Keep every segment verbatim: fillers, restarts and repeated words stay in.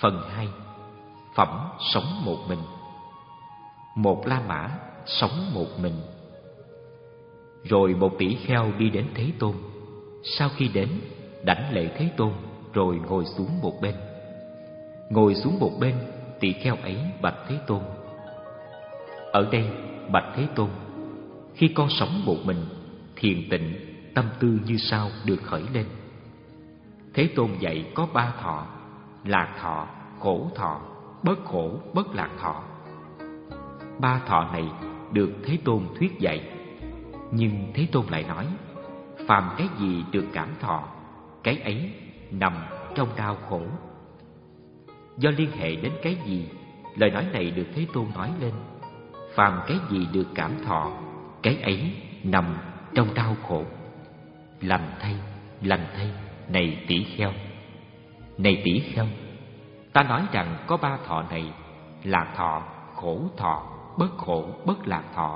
Phần hai. Phẩm sống một mình. Một La Mã sống một mình. Rồi một tỷ kheo đi đến Thế Tôn. Sau khi đến, đảnh lễ Thế Tôn, rồi ngồi xuống một bên. Ngồi xuống một bên, tỷ kheo ấy bạch Thế Tôn: Ở đây, bạch Thế Tôn, khi con sống một mình, thiền tịnh, tâm tư như sau được khởi lên. Thế Tôn dạy có ba thọ: lạc thọ, khổ thọ, bất khổ, bất lạc thọ. Ba thọ này được Thế Tôn thuyết dạy. Nhưng Thế Tôn lại nói: phàm cái gì được cảm thọ, cái ấy nằm trong đau khổ. Do liên hệ đến cái gì, lời nói này được Thế Tôn nói lên: phàm cái gì được cảm thọ, cái ấy nằm trong đau khổ. Lành thay, lành thay, này tỷ kheo. Này tỷ kheo, ta nói rằng có ba thọ này: lạc thọ, khổ thọ, bất khổ, bất lạc thọ.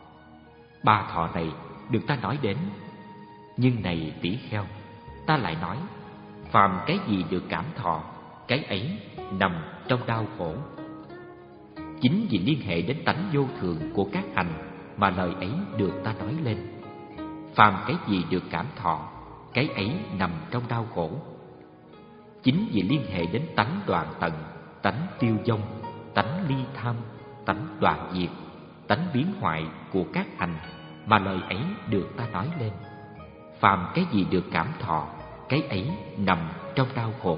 Ba thọ này được ta nói đến. Nhưng này tỷ kheo, ta lại nói: phàm cái gì được cảm thọ, cái ấy nằm trong đau khổ. Chính vì liên hệ đến tánh vô thường của các hành mà lời ấy được ta nói lên. Phàm cái gì được cảm thọ, cái ấy nằm trong đau khổ. Chính vì liên hệ đến tánh đoạn tận, tánh tiêu vong, tánh ly tham, tánh đoạn diệt, tánh biến hoại của các hành mà lời ấy được ta nói lên. Phàm cái gì được cảm thọ, cái ấy nằm trong đau khổ.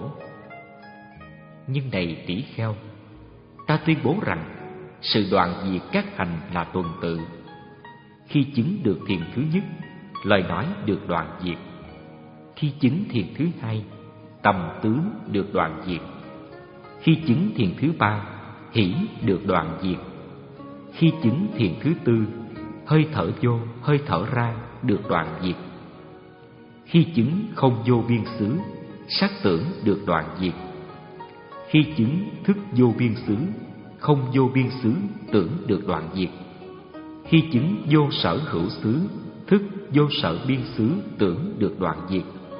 Nhưng này tỷ kheo, ta tuyên bố rằng sự đoạn diệt các hành là tuần tự. Khi chứng được thiền thứ nhất, lời nói được đoạn diệt. Khi chứng thiền thứ hai, tầm tướng được đoạn diệt. Khi chứng thiền thứ ba, hỷ được đoạn diệt. Khi chứng thiền thứ tư, hơi thở vô, hơi thở ra được đoạn diệt. Khi chứng không vô biên xứ, sắc tưởng được đoạn diệt. Khi chứng thức vô biên xứ, không vô biên xứ tưởng được đoạn diệt. Khi chứng vô sở hữu xứ, thức vô sở biên xứ tưởng được đoạn diệt.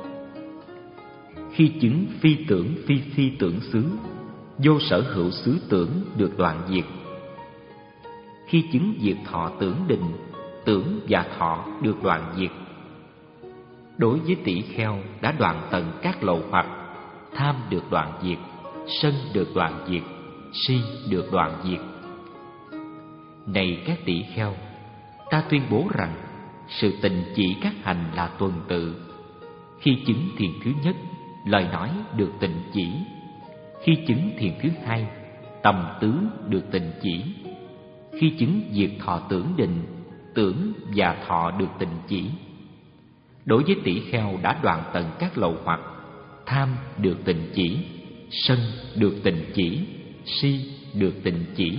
Khi chứng phi tưởng phi phi tưởng xứ, vô sở hữu xứ tưởng được đoạn diệt. Khi chứng diệt thọ tưởng định, tưởng và thọ được đoạn diệt. Đối với tỷ kheo đã đoạn tận các lậu hoặc, tham được đoạn diệt, sân được đoạn diệt, si được đoạn diệt. Này các tỷ kheo, ta tuyên bố rằng sự tình chỉ các hành là tuần tự. Khi chứng thiền thứ nhất, lời nói được tịnh chỉ. Khi chứng thiền thứ hai, tầm tứ được tịnh chỉ. Khi chứng diệt thọ tưởng định, tưởng và thọ được tịnh chỉ. Đối với tỷ kheo đã đoạn tận các lậu hoặc, tham được tịnh chỉ, sân được tịnh chỉ, si được tịnh chỉ.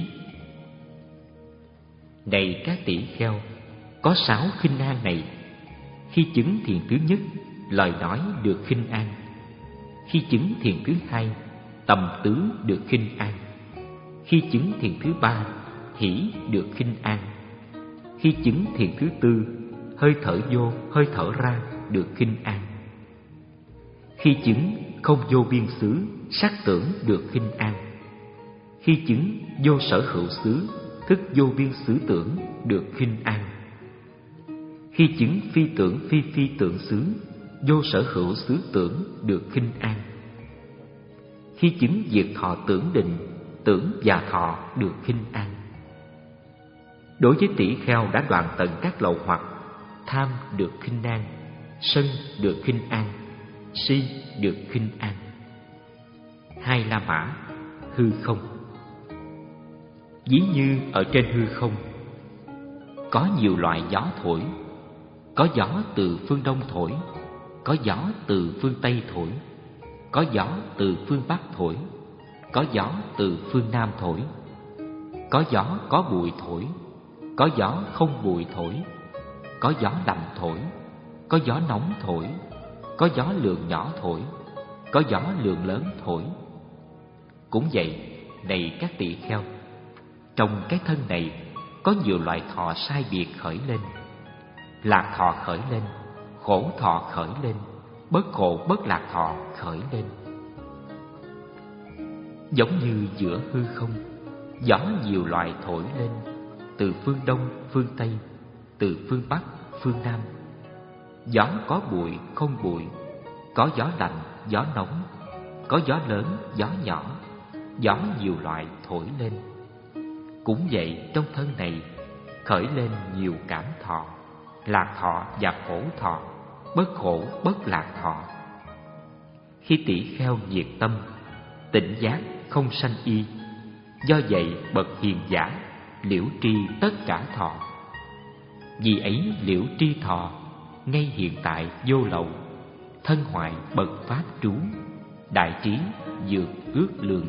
Này các tỷ kheo, có sáu khinh an này. Khi chứng thiền thứ nhất, lời nói được khinh an. Khi chứng thiền thứ hai, tầm tứ được khinh an. Khi chứng thiền thứ ba, hỷ được khinh an. Khi chứng thiền thứ tư, hơi thở vô, hơi thở ra được khinh an. Khi chứng không vô biên xứ, sắc tưởng được khinh an. Khi chứng vô sở hữu xứ, thức vô biên xứ tưởng được khinh an. Khi chứng phi tưởng phi phi tưởng xứ, vô sở hữu xứ tưởng được khinh an. Khi chứng diệt thọ tưởng định, tưởng và thọ được khinh an. Đối với tỷ kheo đã đoạn tận các lậu hoặc, tham được khinh an, sân được khinh an, si được khinh an. Hai La Mã, hư không. Ví như ở trên hư không, có nhiều loại gió thổi. Có gió từ phương Đông thổi, có gió từ phương Tây thổi, có gió từ phương Bắc thổi, có gió từ phương Nam thổi. Có gió có bụi thổi, có gió không bụi thổi, có gió lạnh thổi, có gió nóng thổi, có gió lượng nhỏ thổi, có gió lượng lớn thổi. Cũng vậy, này các tỷ kheo, trong cái thân này có nhiều loại thọ sai biệt khởi lên. Lạc thọ khởi lên, khổ thọ khởi lên, bất khổ bất lạc thọ khởi lên. Giống như giữa hư không, gió nhiều loại thổi lên, từ phương đông, phương tây, từ phương bắc, phương nam. Gió có bụi, không bụi, có gió lạnh, gió nóng, có gió lớn, gió nhỏ, gió nhiều loại thổi lên. Cũng vậy, trong thân này khởi lên nhiều cảm thọ, lạc thọ và khổ thọ, bất khổ bất lạc thọ. Khi tỷ kheo nhiệt tâm, tỉnh giác không sanh y, do vậy bậc hiền giả liễu tri tất cả thọ. Vì ấy liễu tri thọ, ngay hiện tại vô lậu, thân hoại bậc pháp trú, đại trí vượt ước lượng.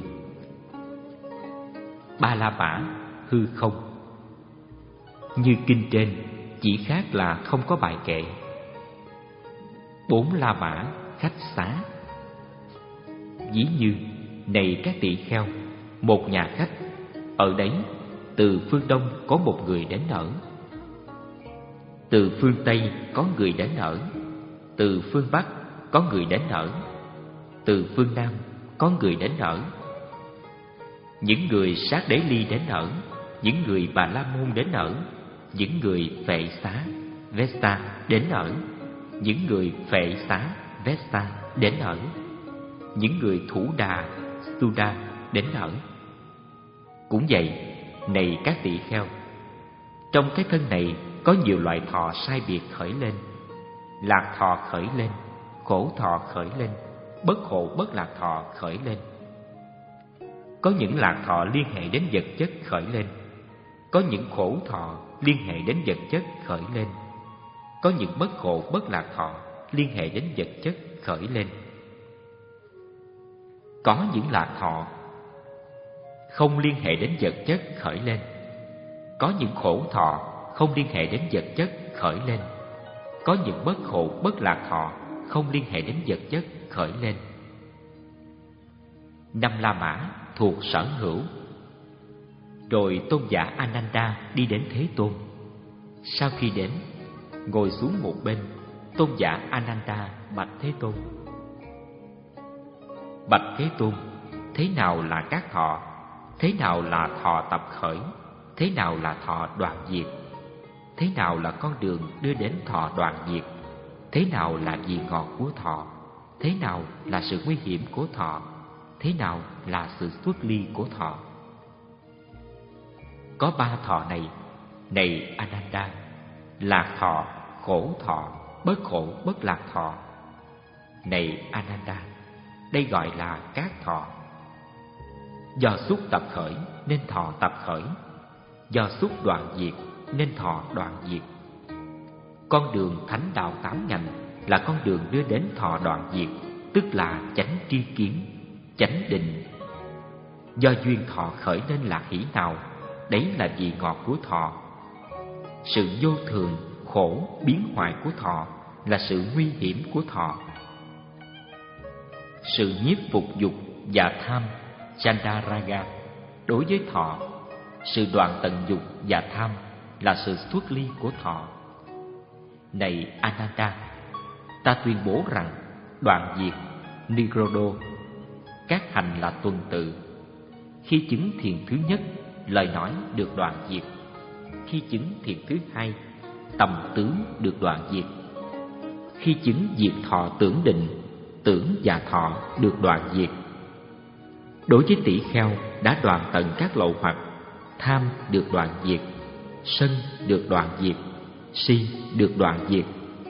Ba la mã hư không. Như kinh trên, chỉ khác là không có bài kệ. Bốn la mã khách xá. Ví như, này các tỳ kheo, một nhà khách, ở đấy từ phương đông có một người đến ở, từ phương tây có người đến ở, từ phương bắc có người đến ở, từ phương nam có người đến ở. Những người sát đế ly đến ở, những người Bà La Môn đến ở, những người Phệ Xá Vesta đến ở, những người Phệ Xá Vesta đến ở, những người Thủ Đà Suda đến ở. Cũng vậy, này các tỳ kheo, trong cái thân này có nhiều loại thọ sai biệt khởi lên. Lạc thọ khởi lên, khổ thọ khởi lên, bất khổ bất lạc thọ khởi lên. Có những lạc thọ liên hệ đến vật chất khởi lên, có những khổ thọ liên hệ đến vật chất khởi lên, có những bất khổ bất lạc thọ liên hệ đến vật chất khởi lên. Có những lạc thọ không liên hệ đến vật chất khởi lên, có những khổ thọ không liên hệ đến vật chất khởi lên, có những bất khổ bất lạc thọ không liên hệ đến vật chất khởi lên. Năm la mã thuộc sở hữu. Rồi tôn giả Ananda đi đến Thế Tôn. Sau khi đến, ngồi xuống một bên, tôn giả Ananda bạch Thế Tôn: Bạch Thế Tôn, thế nào là các thọ? Thế nào là thọ tập khởi? Thế nào là thọ đoạn diệt? Thế nào là con đường đưa đến thọ đoạn diệt? Thế nào là vị ngọt của thọ? Thế nào là sự nguy hiểm của thọ? Thế nào là sự xuất ly của thọ? Có ba thọ này, này Ananda: lạc thọ, khổ thọ, bất khổ bất lạc thọ. Này Ananda, đây gọi là các thọ. Do xúc tập khởi nên thọ tập khởi, do xúc đoạn diệt nên thọ đoạn diệt. Con đường thánh đạo tám ngành là con đường đưa đến thọ đoạn diệt, tức là chánh tri kiến, chánh định. Do duyên thọ khởi nên là hỷ nào, đấy là vị ngọt của thọ. Sự vô thường, khổ, biến hoại của thọ là sự nguy hiểm của thọ. Sự nhiếp phục dục và tham, Chandaraga, đối với thọ. Sự đoạn tận dục và tham là sự xuất ly của thọ. Này Ananda, ta tuyên bố rằng đoạn diệt, Nirodho, các hành là tuần tự. Khi chứng thiền thứ nhất, lời nói được đoạn diệt. Khi chứng thiền thứ hai, tầm tướng được đoạn diệt. Khi chứng diệt thọ tưởng định, tưởng và thọ được đoạn diệt. Đối với tỷ kheo đã đoạn tận các lậu hoặc, tham được đoạn diệt, sân được đoạn diệt, si được đoạn diệt.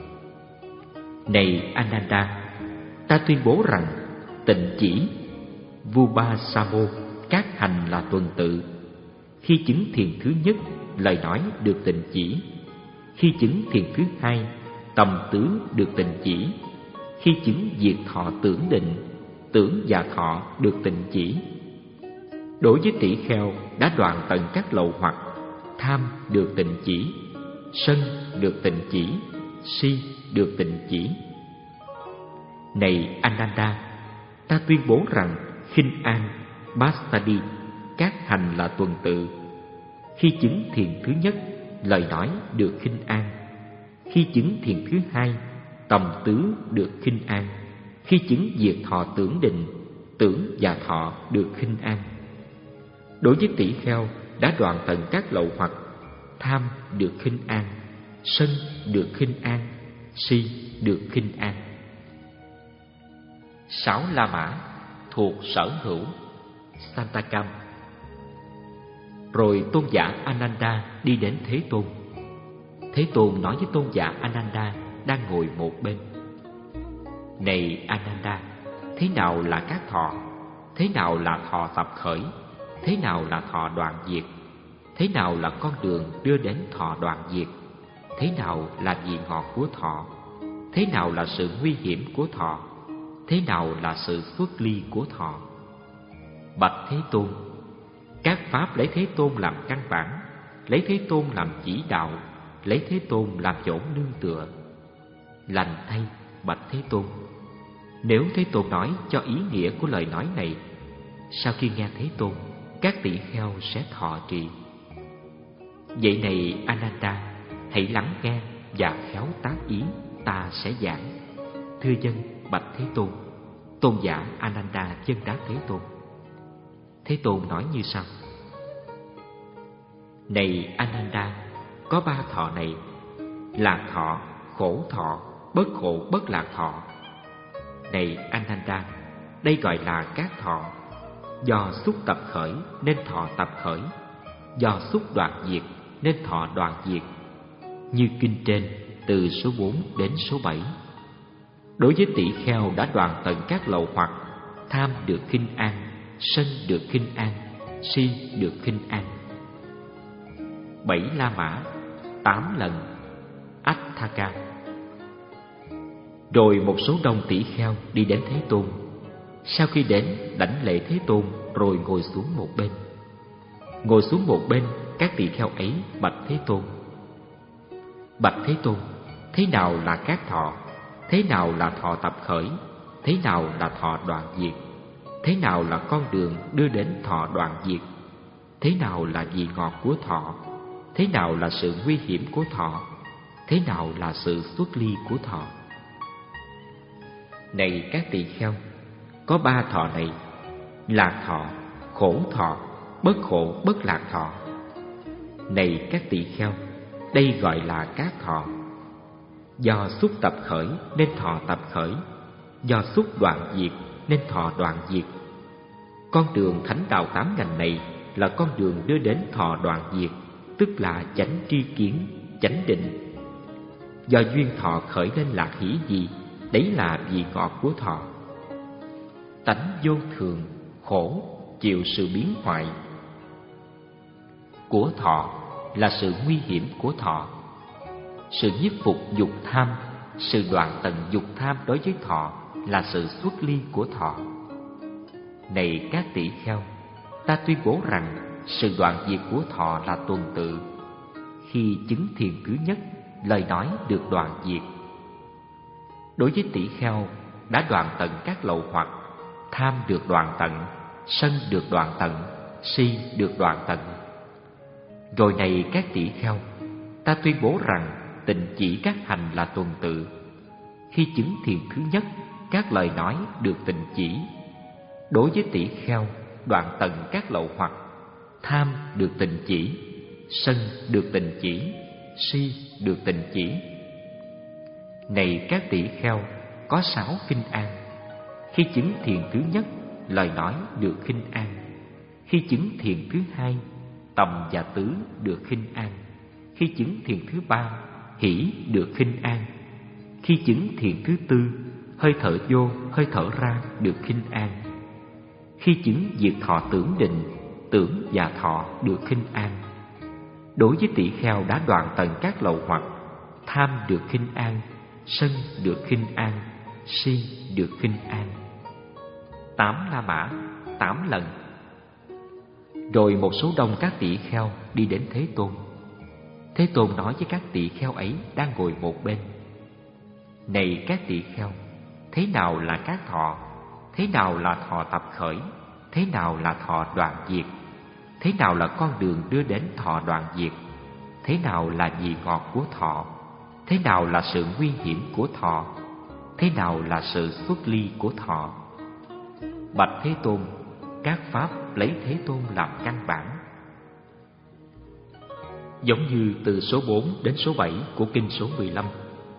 Này Ananda, ta tuyên bố rằng tịnh chỉ, Vubasamo, các hành là tuần tự. Khi chứng thiền thứ nhất, lời nói được tịnh chỉ. Khi chứng thiền thứ hai, tầm tướng được tịnh chỉ. Khi chứng diệt thọ tưởng định, tưởng và thọ được tịnh chỉ. Đối với tỷ kheo đã đoạn tận các lậu hoặc, tham được tịnh chỉ, sân được tịnh chỉ, si được tịnh chỉ. Này Ananda, ta tuyên bố rằng khinh an, Bastadi, các hành là tuần tự. Khi chứng thiền thứ nhất, lời nói được khinh an. Khi chứng thiền thứ hai, tầm tướng được khinh an. Khi chứng diệt thọ tưởng định, tưởng và thọ được khinh an. Đối với tỷ kheo đã đoạn tận các lậu hoặc, tham được khinh an, sân được khinh an, si được khinh an. Sáu La Mã thuộc sở hữu Santakam. Rồi tôn giả Ananda đi đến Thế Tôn. Thế Tôn nói với tôn giả Ananda đang ngồi một bên: Này Ananda, thế nào là các thọ? Thế nào là thọ tập khởi? Thế nào là thọ đoạn diệt? Thế nào là con đường đưa đến thọ đoạn diệt? Thế nào là vị ngọt của thọ? Thế nào là sự nguy hiểm của thọ? Thế nào là sự xuất ly của thọ? Bạch Thế Tôn, các pháp lấy Thế Tôn làm căn bản, lấy Thế Tôn làm chỉ đạo, lấy Thế Tôn làm chỗ nương tựa. Lành thay, bạch Thế Tôn, nếu Thế Tôn nói cho ý nghĩa của lời nói này, sau khi nghe Thế Tôn, các tỷ kheo sẽ thọ trì. Vậy này Ananda, hãy lắng nghe và khéo tác ý, ta sẽ giảng. Thưa dân, bạch Thế Tôn. Tôn giả Ananda chân đáp Thế Tôn. Thế Tôn nói như sau: Này Ananda, có ba thọ này: lạc thọ, khổ thọ, bất khổ bất lạc thọ. Này Ananda, đây gọi là các thọ. Do xúc tập khởi nên thọ tập khởi, do xúc đoạn diệt nên thọ đoạn diệt. Như kinh trên từ số bốn đến số bảy. Đối với tỷ kheo đã đoạn tận các lậu hoặc, tham được khinh an, sân được khinh an, si được khinh an. Bảy La Mã, tám lần Atthaka. Rồi một số đông tỷ kheo đi đến Thế Tôn. Sau khi đến, đảnh lễ Thế Tôn rồi ngồi xuống một bên. Ngồi xuống một bên, các tỷ kheo ấy bạch Thế Tôn: Bạch Thế Tôn, thế nào là các thọ? Thế nào là thọ tập khởi? Thế nào là thọ đoạn diệt? Thế nào là con đường đưa đến thọ đoạn diệt? Thế nào là vị ngọt của thọ? Thế nào là sự nguy hiểm của thọ? Thế nào là sự xuất ly của thọ? Này các tỳ kheo, có ba thọ này: lạc thọ, khổ thọ, bất khổ bất lạc thọ. Này các tỳ kheo, đây gọi là các thọ. Do xúc tập khởi nên thọ tập khởi, do xúc đoạn diệt nên thọ đoạn diệt. Con đường thánh đạo tám ngành này là con đường đưa đến thọ đoạn diệt, tức là chánh tri kiến, chánh định. Do duyên thọ khởi lên lạc hỷ gì, đấy là vị ngọt của thọ. Tánh vô thường, khổ, chịu sự biến hoại của thọ là sự nguy hiểm của thọ. Sự nhiếp phục dục tham, sự đoạn tận dục tham đối với thọ là sự xuất ly của thọ. Này các tỷ kheo, ta tuyên bố rằng sự đoạn diệt của thọ là tuần tự. Khi chứng thiền thứ nhất, lời nói được đoạn diệt. Đối với tỷ kheo đã đoạn tận các lậu hoặc, tham được đoạn tận, sân được đoạn tận, si được đoạn tận. Rồi này các tỷ kheo, ta tuyên bố rằng tịnh chỉ các hành là tuần tự. Khi chứng thiền thứ nhất, các lời nói được tịnh chỉ. Đối với tỷ kheo đoạn tận các lậu hoặc, tham được tịnh chỉ, sân được tịnh chỉ, si được tịnh chỉ. Này các tỷ kheo, có sáu khinh an. Khi chứng thiền thứ nhất, lời nói được khinh an. Khi chứng thiền thứ hai, tầm và tứ được khinh an. Khi chứng thiền thứ ba, hỷ được khinh an. Khi chứng thiền thứ tư, hơi thở vô, hơi thở ra được khinh an. Khi chứng diệt thọ tưởng định, tưởng và thọ được khinh an. Đối với tỷ kheo đã đoạn tận các lậu hoặc, tham được khinh an, sân được khinh an, si được khinh an. Tám La Mã, tám lần. Rồi một số đông các tỷ kheo đi đến Thế Tôn. Thế Tôn nói với các tỷ kheo ấy đang ngồi một bên: Này các tỷ kheo, thế nào là các thọ? Thế nào là thọ tập khởi? Thế nào là thọ đoạn diệt? Thế nào là con đường đưa đến thọ đoạn diệt? Thế nào là vị ngọt của thọ? Thế nào là sự nguy hiểm của thọ? Thế nào là sự xuất ly của thọ? Bạch Thế Tôn, các pháp lấy Thế Tôn làm căn bản. Giống như từ số bốn đến số bảy của kinh số mười lăm.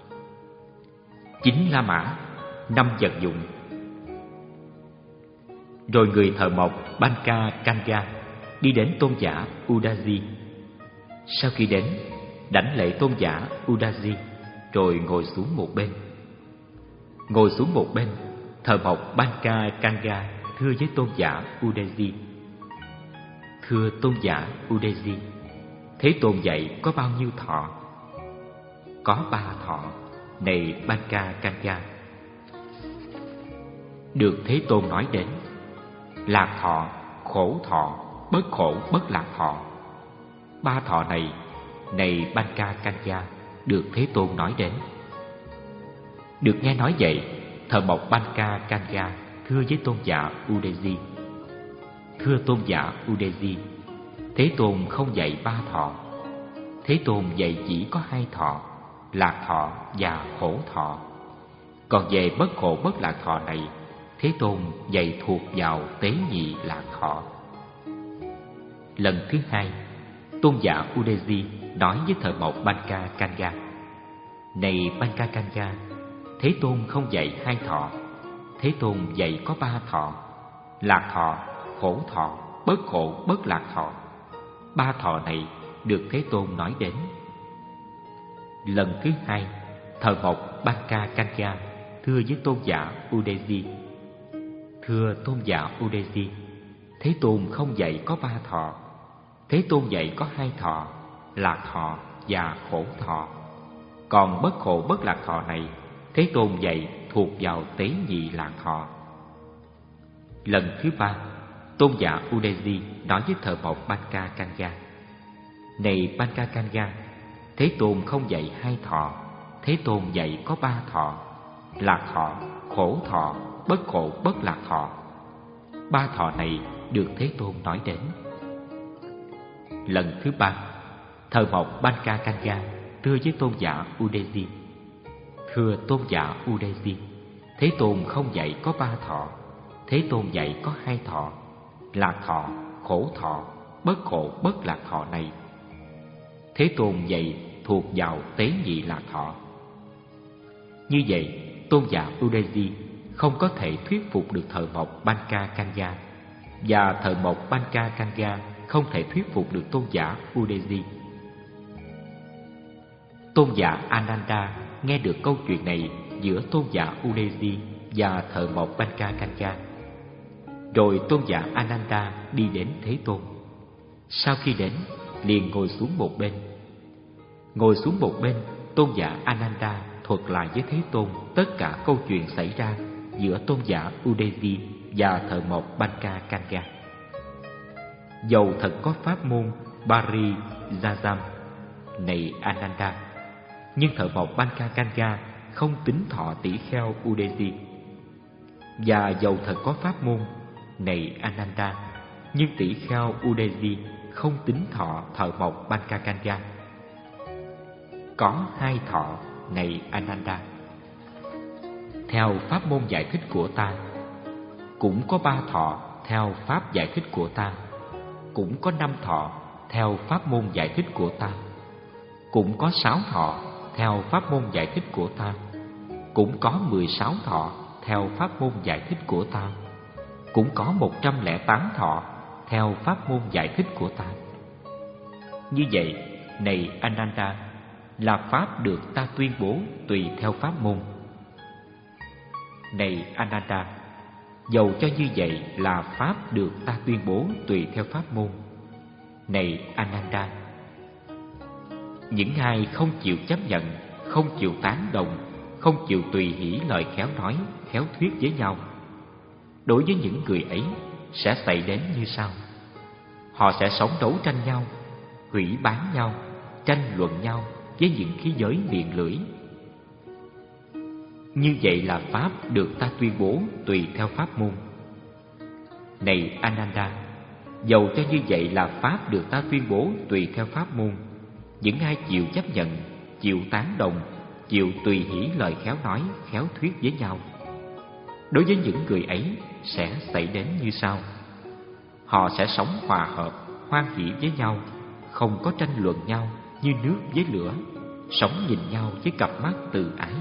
Chín La Mã, năm vật dụng. Rồi người thợ mộc Banka Kanya đi đến tôn giả Udaji. Sau khi đến, đảnh lễ tôn giả Udaji, rồi ngồi xuống một bên. Ngồi xuống một bên, thợ mộc Banka Kanya thưa với tôn giả Udaji: Thưa tôn giả Udaji, Thế Tôn dạy có bao nhiêu thọ? Có ba thọ, này Banka Kanya. Được Thế Tôn nói đến: lạc thọ, khổ thọ, bất khổ bất lạc thọ. Ba thọ này, này Banka Kanya, được Thế Tôn nói đến. Được nghe nói vậy, thợ mộc Banka Kanya thưa với tôn giả Udaji: Thưa tôn giả Udaji, Thế Tôn không dạy ba thọ. Thế Tôn dạy chỉ có hai thọ, lạc thọ và khổ thọ. Còn về bất khổ bất lạc thọ này, Thế Tôn dạy thuộc vào tế nhị lạc thọ. Lần thứ hai, tôn giả Udaji nói với thợ mộc Banka Kanya: Này Banka Kanya, Thế Tôn không dạy hai thọ. Thế Tôn dạy có ba thọ, lạc thọ, khổ thọ, bất khổ bất lạc thọ. Ba thọ này được Thế Tôn nói đến. Lần thứ hai, thợ mộc Banka Kanya thưa với tôn giả Udaji: Thưa tôn giả Udaji, Thế Tôn không dạy có ba thọ. Thế Tôn dạy có hai thọ, lạc thọ và khổ thọ. Còn bất khổ bất lạc thọ này, Thế Tôn dạy thuộc vào tế nhị lạc thọ. Lần thứ ba, tôn giả Udaji nói với thợ mộc Banka Kanya: Này Banka Kanya, Thế Tôn không dạy hai thọ. Thế Tôn dạy có ba thọ, lạc thọ, khổ thọ, bất khổ bất lạc thọ. Ba thọ này được Thế Tôn nói đến. Lần thứ ba, thợ mộc Banka Kanya thưa với tôn giả Udaji: Thưa tôn giả Udaji, Thế Tôn không dạy có ba thọ. Thế Tôn dạy có hai thọ, lạc thọ, khổ thọ, bất khổ bất lạc thọ này. Thế Tôn dạy thuộc vào tế nhị lạc thọ. Như vậy, tôn giả Udaji không có thể thuyết phục được thợ mộc Banka Kanya, và thợ mộc Banka Kanya không thể thuyết phục được tôn giả Udaji. Tôn giả Ananda nghe được câu chuyện này giữa tôn giả Udaji và thợ mộc Banka Kanya. Rồi tôn giả Ananda đi đến Thế Tôn. Sau khi đến, liền ngồi xuống một bên. Ngồi xuống một bên, tôn giả Ananda thuật lại với Thế Tôn tất cả câu chuyện xảy ra giữa tôn giả Udaji và thợ mộc Banka Kanya. Dầu thật có pháp môn Parijajam, này Ananda, nhưng thợ mộc Banka Kanya không tính thọ tỷ kheo Udaji. Và dầu thật có pháp môn, này Ananda, nhưng tỷ kheo Udaji không tính thọ thợ mộc Banka Kanya. Có hai thọ, này Ananda, theo pháp môn giải thích của ta. Cũng có ba thọ theo pháp giải thích của ta. Cũng có năm thọ theo pháp môn giải thích của ta. Cũng có sáu thọ theo pháp môn giải thích của ta. Cũng có mười sáu thọ theo pháp môn giải thích của ta. Cũng có một trăm lẻ tám thọ theo pháp môn giải thích của ta. Như vậy, này Ananda, là pháp được ta tuyên bố tùy theo pháp môn. Này Ananda, dầu cho như vậy là pháp được ta tuyên bố tùy theo pháp môn. Này Ananda, những ai không chịu chấp nhận, không chịu tán đồng, không chịu tùy hỷ lời khéo nói, khéo thuyết với nhau, đối với những người ấy sẽ xảy đến như sau. Họ sẽ sống đấu tranh nhau, hủy bán nhau, tranh luận nhau với những khí giới miệng lưỡi. Như vậy là pháp được ta tuyên bố tùy theo pháp môn. Này Ananda, dầu cho như vậy là pháp được ta tuyên bố tùy theo pháp môn, những ai chịu chấp nhận, chịu tán đồng, chịu tùy hỷ lời khéo nói, khéo thuyết với nhau, đối với những người ấy sẽ xảy đến như sau. Họ sẽ sống hòa hợp, hoan hỷ với nhau, không có tranh luận nhau như nước với lửa, sống nhìn nhau với cặp mắt từ ái.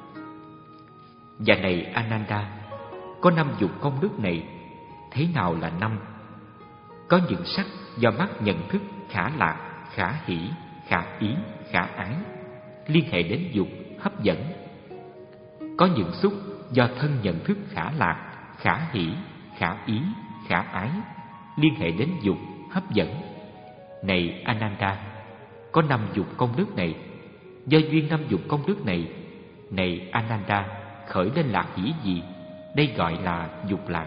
Và này Ananda, có năm dục công đức này. Thế nào là năm? Có những sắc do mắt nhận thức khả lạc, khả hỷ, khả ý, khả ái, liên hệ đến dục, hấp dẫn. Có những xúc do thân nhận thức khả lạc, khả hỷ, khả ý, khả ái, liên hệ đến dục, hấp dẫn. Này Ananda, có năm dục công đức này. Do duyên năm dục công đức này, này Ananda, khởi lên lạc hỷ gì? Đây gọi là dục lạc.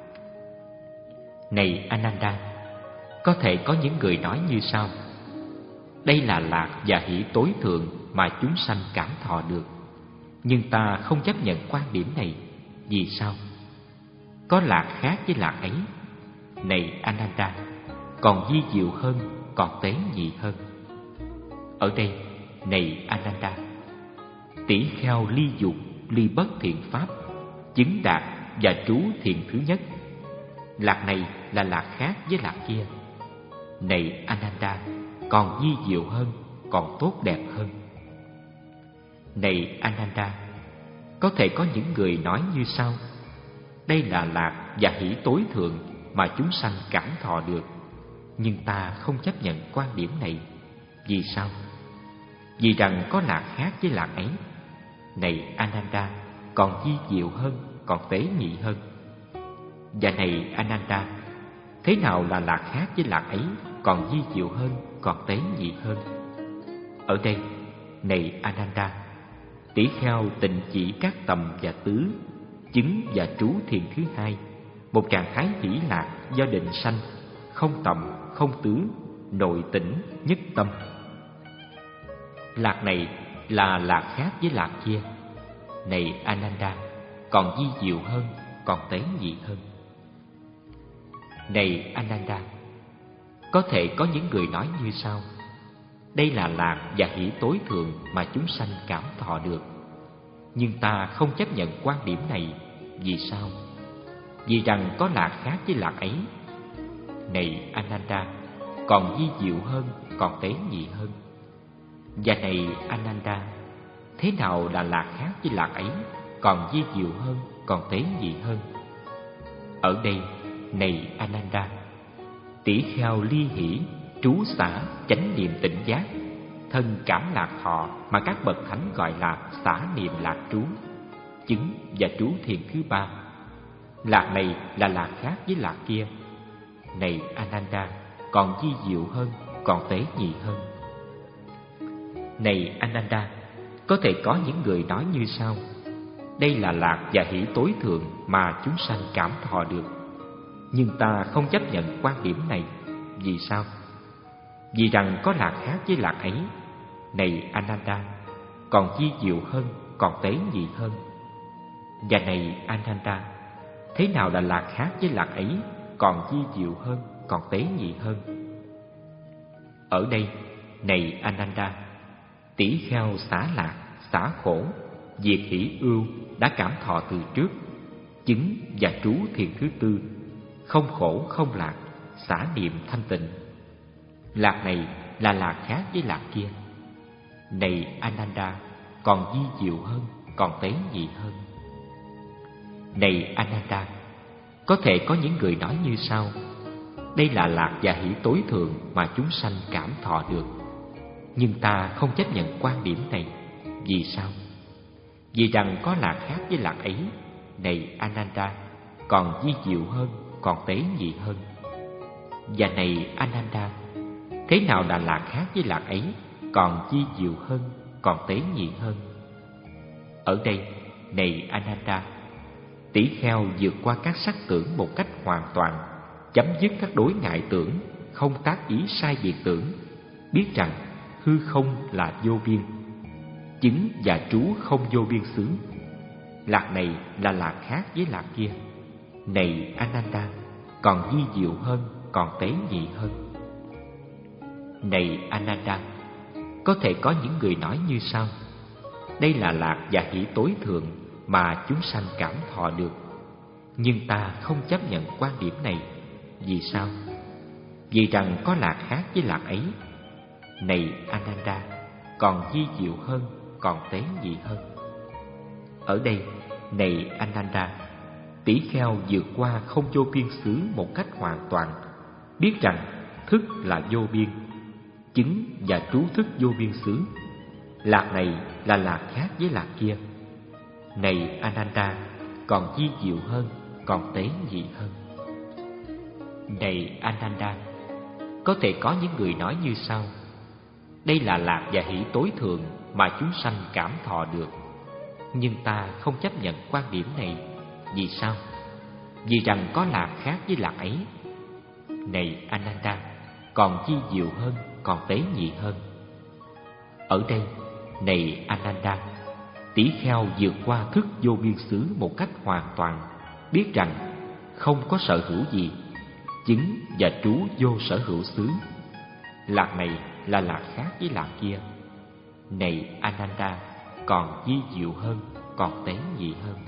Này Ananda, có thể có những người nói như sau: đây là lạc và hỷ tối thượng mà chúng sanh cảm thọ được. Nhưng ta không chấp nhận quan điểm này. Vì sao? Có lạc khác với lạc ấy. Này Ananda, còn vi diệu hơn, còn tế nhị hơn. Ở đây, này Ananda, tỷ kheo ly dục, ly bất thiện pháp, chứng đạt và trú thiện thứ nhất. Lạc này là lạc khác với lạc kia. Này Ananda, còn vi diệu hơn, còn tốt đẹp hơn. Này Ananda, có thể có những người nói như sau: đây là lạc và hỷ tối thượng mà chúng sanh cảm thọ được. Nhưng ta không chấp nhận quan điểm này. Vì sao? Vì rằng có lạc khác với lạc ấy. Này Ananda, còn vi diệu hơn, còn tế nhị hơn. Và này Ananda, thế nào là lạc khác với lạc ấy, còn vi diệu hơn, còn tế nhị hơn? Ở đây, này Ananda, tỷ kheo tịnh chỉ các tầm và tứ, chứng và trú thiền thứ hai, một trạng thái hỷ lạc do định sanh, không tầm, không tứ, nội tỉnh, nhất tâm. Lạc này là lạc khác với lạc kia. Này Ananda, còn vi diệu hơn, còn tế nhị hơn. Này Ananda, có thể có những người nói như sau: đây là lạc và hỷ tối thượng mà chúng sanh cảm thọ được. Nhưng ta không chấp nhận quan điểm này. Vì sao? Vì rằng có lạc khác với lạc ấy. Này Ananda, còn vi diệu hơn, còn tế nhị hơn. Và này Ananda, thế nào là lạc khác với lạc ấy, còn vi diệu hơn, còn tế nhị hơn? Ở đây, này Ananda, tỷ kheo ly hỷ, trú xả, chánh niệm tỉnh giác, thân cảm lạc thọ mà các bậc thánh gọi là xả niệm lạc trú, chứng và trú thiền thứ ba. Lạc này là lạc khác với lạc kia. Này Ananda, còn vi diệu hơn, còn tế nhị hơn. Này Ananda, có thể có những người nói như sau: đây là lạc và hỷ tối thượng mà chúng sanh cảm thọ được. Nhưng ta không chấp nhận quan điểm này. Vì sao? Vì rằng có lạc khác với lạc ấy. Này Ananda, còn vi diệu hơn, còn tế nhị hơn. Và này Ananda, thế nào là lạc khác với lạc ấy, còn vi diệu hơn, còn tế nhị hơn? Ở đây, này Ananda, tỷ kheo xả lạc, xả khổ, diệt hỷ ưu đã cảm thọ từ trước, chứng và trú thiền thứ tư, không khổ không lạc, xả niệm thanh tịnh. Lạc này là lạc khác với lạc kia. Này Ananda, còn vi diệu hơn, còn tế nhị hơn. Này Ananda, có thể có những người nói như sau: đây là lạc và hỷ tối thượng mà chúng sanh cảm thọ được. Nhưng ta không chấp nhận quan điểm này. Vì sao? Vì rằng có lạc khác với lạc ấy. Này Ananda, còn vi diệu hơn, còn tế nhị hơn. Và này Ananda, thế nào là lạc khác với lạc ấy, còn vi diệu hơn, còn tế nhị hơn? Ở đây, này Ananda, tỷ kheo vượt qua các sắc tưởng một cách hoàn toàn, chấm dứt các đối ngại tưởng, không tác ý sai biệt tưởng, biết rằng hư không là vô biên, chứng và trú không vô biên xứ. Lạc này là lạc khác với lạc kia. Này Ananda, còn vi diệu hơn, còn tế nhị hơn. Này Ananda, có thể có những người nói như sau: đây là lạc và hỷ tối thượng mà chúng sanh cảm thọ được. Nhưng ta không chấp nhận quan điểm này. Vì sao? Vì rằng có lạc khác với lạc ấy. Này Ananda, còn vi diệu hơn, còn tế nhị hơn. Ở đây, này Ananda, tỷ kheo vượt qua không vô biên xứ một cách hoàn toàn, biết rằng thức là vô biên, chứng và trú thức vô biên xứ. Lạc này là lạc khác với lạc kia. Này Ananda, còn vi diệu hơn, còn tế nhị hơn. Này Ananda, có thể có những người nói như sau: đây là lạc và hỷ tối thượng mà chúng sanh cảm thọ được. Nhưng ta không chấp nhận quan điểm này. Vì sao? Vì rằng có lạc khác với lạc ấy. Này Ananda, còn vi diệu hơn, còn tế nhị hơn. Ở đây, này Ananda, tỷ kheo vượt qua thức vô biên xứ một cách hoàn toàn, biết rằng không có sở hữu gì, chứng và trú vô sở hữu xứ. Lạc này là lạc khác với lạc kia. Này Ananda, còn vi diệu hơn, còn tế nhị hơn.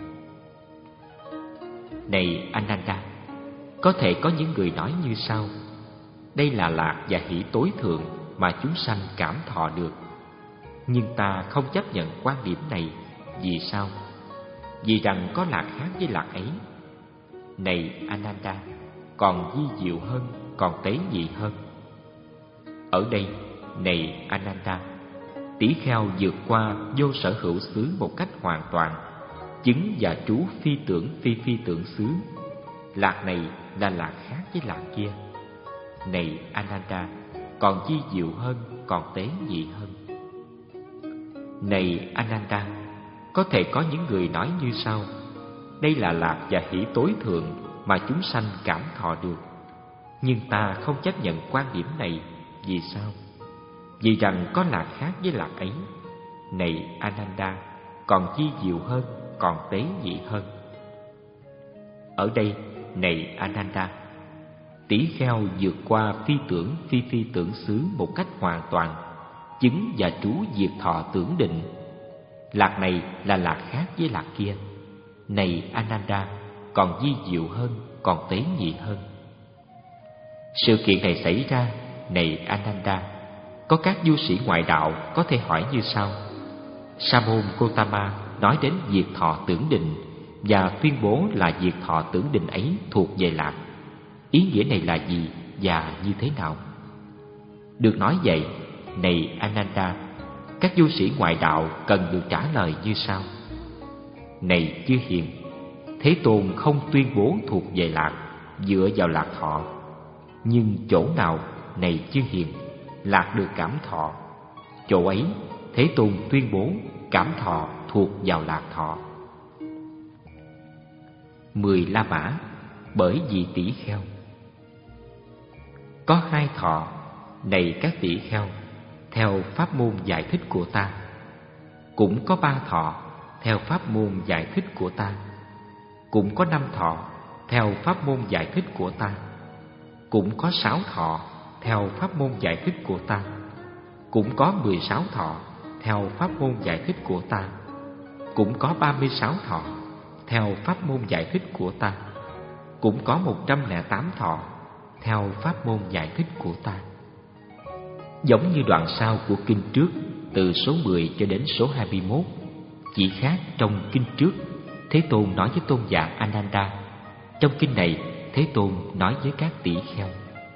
Này Ananda, có thể có những người nói như sau: đây là lạc và hỷ tối thượng mà chúng sanh cảm thọ được. Nhưng ta không chấp nhận quan điểm này. Vì sao? Vì rằng có lạc khác với lạc ấy. Này Ananda, còn vi diệu hơn, còn tế nhị hơn. Ở đây, này Ananda, tỷ kheo vượt qua vô sở hữu xứ một cách hoàn toàn, chứng và trú phi tưởng phi phi tưởng xứ. Lạc này là lạc khác với lạc kia. Này Ananda, còn vi diệu hơn, còn tế nhị hơn. Này Ananda, có thể có những người nói như sau: đây là lạc và hỷ tối thượng mà chúng sanh cảm thọ được. Nhưng ta không chấp nhận quan điểm này. Vì sao? Vì rằng có lạc khác với lạc ấy. Này Ananda, còn vi diệu hơn, còn tế nhị hơn. Ở đây, này Ananda, tỷ kheo vượt qua phi tưởng phi phi tưởng xứ một cách hoàn toàn, chứng và trú diệt thọ tưởng định. Lạc này là lạc khác với lạc kia. Này Ananda, còn vi diệu hơn, còn tế nhị hơn. Sự kiện này xảy ra, này Ananda, có các du sĩ ngoại đạo có thể hỏi như sau: Sa môn Gotama nói đến diệt thọ tưởng định và tuyên bố là diệt thọ tưởng định ấy thuộc về lạc. Ý nghĩa này là gì và như thế nào? Được nói vậy, này Ananda, các du sĩ ngoại đạo cần được trả lời như sau: này chư hiền, Thế Tôn không tuyên bố thuộc về lạc dựa vào lạc thọ. Nhưng chỗ nào, này chư hiền, lạc được cảm thọ, chỗ ấy Thế Tôn tuyên bố cảm thọ thuộc vào lạc thọ. Mười La Mã bởi vì tỷ kheo. Có hai thọ, này các tỷ kheo, theo pháp môn giải thích của ta. Cũng có ba thọ, theo pháp môn giải thích của ta. Cũng có năm thọ, theo pháp môn giải thích của ta. Cũng có sáu thọ, theo pháp môn giải thích của ta. Cũng có mười sáu thọ, theo pháp môn giải thích của ta. Cũng có ba mươi sáu thọ, theo pháp môn giải thích của ta. Cũng có một trăm lẻ tám thọ, theo pháp môn giải thích của ta. Giống như đoạn sau của kinh trước, từ số mười cho đến số hai mươi mốt, chỉ khác trong kinh trước Thế Tôn nói với tôn giả Ananda, trong kinh này Thế Tôn nói với các tỷ kheo.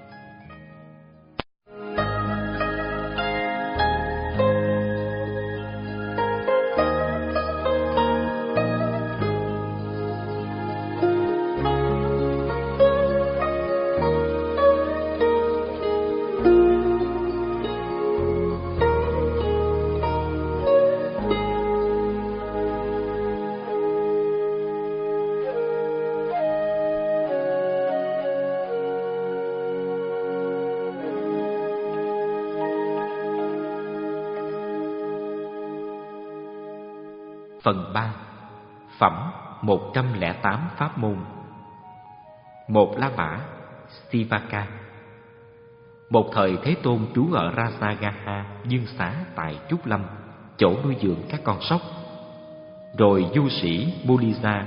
Phần ba. Phẩm một trăm lẻ tám pháp môn. Một La Mã, Sivaka. Một thời Thế Tôn trú ở Rajagaha Dương Xá tại Trúc Lâm, chỗ nuôi dưỡng các con sóc. Rồi du sĩ Mulisa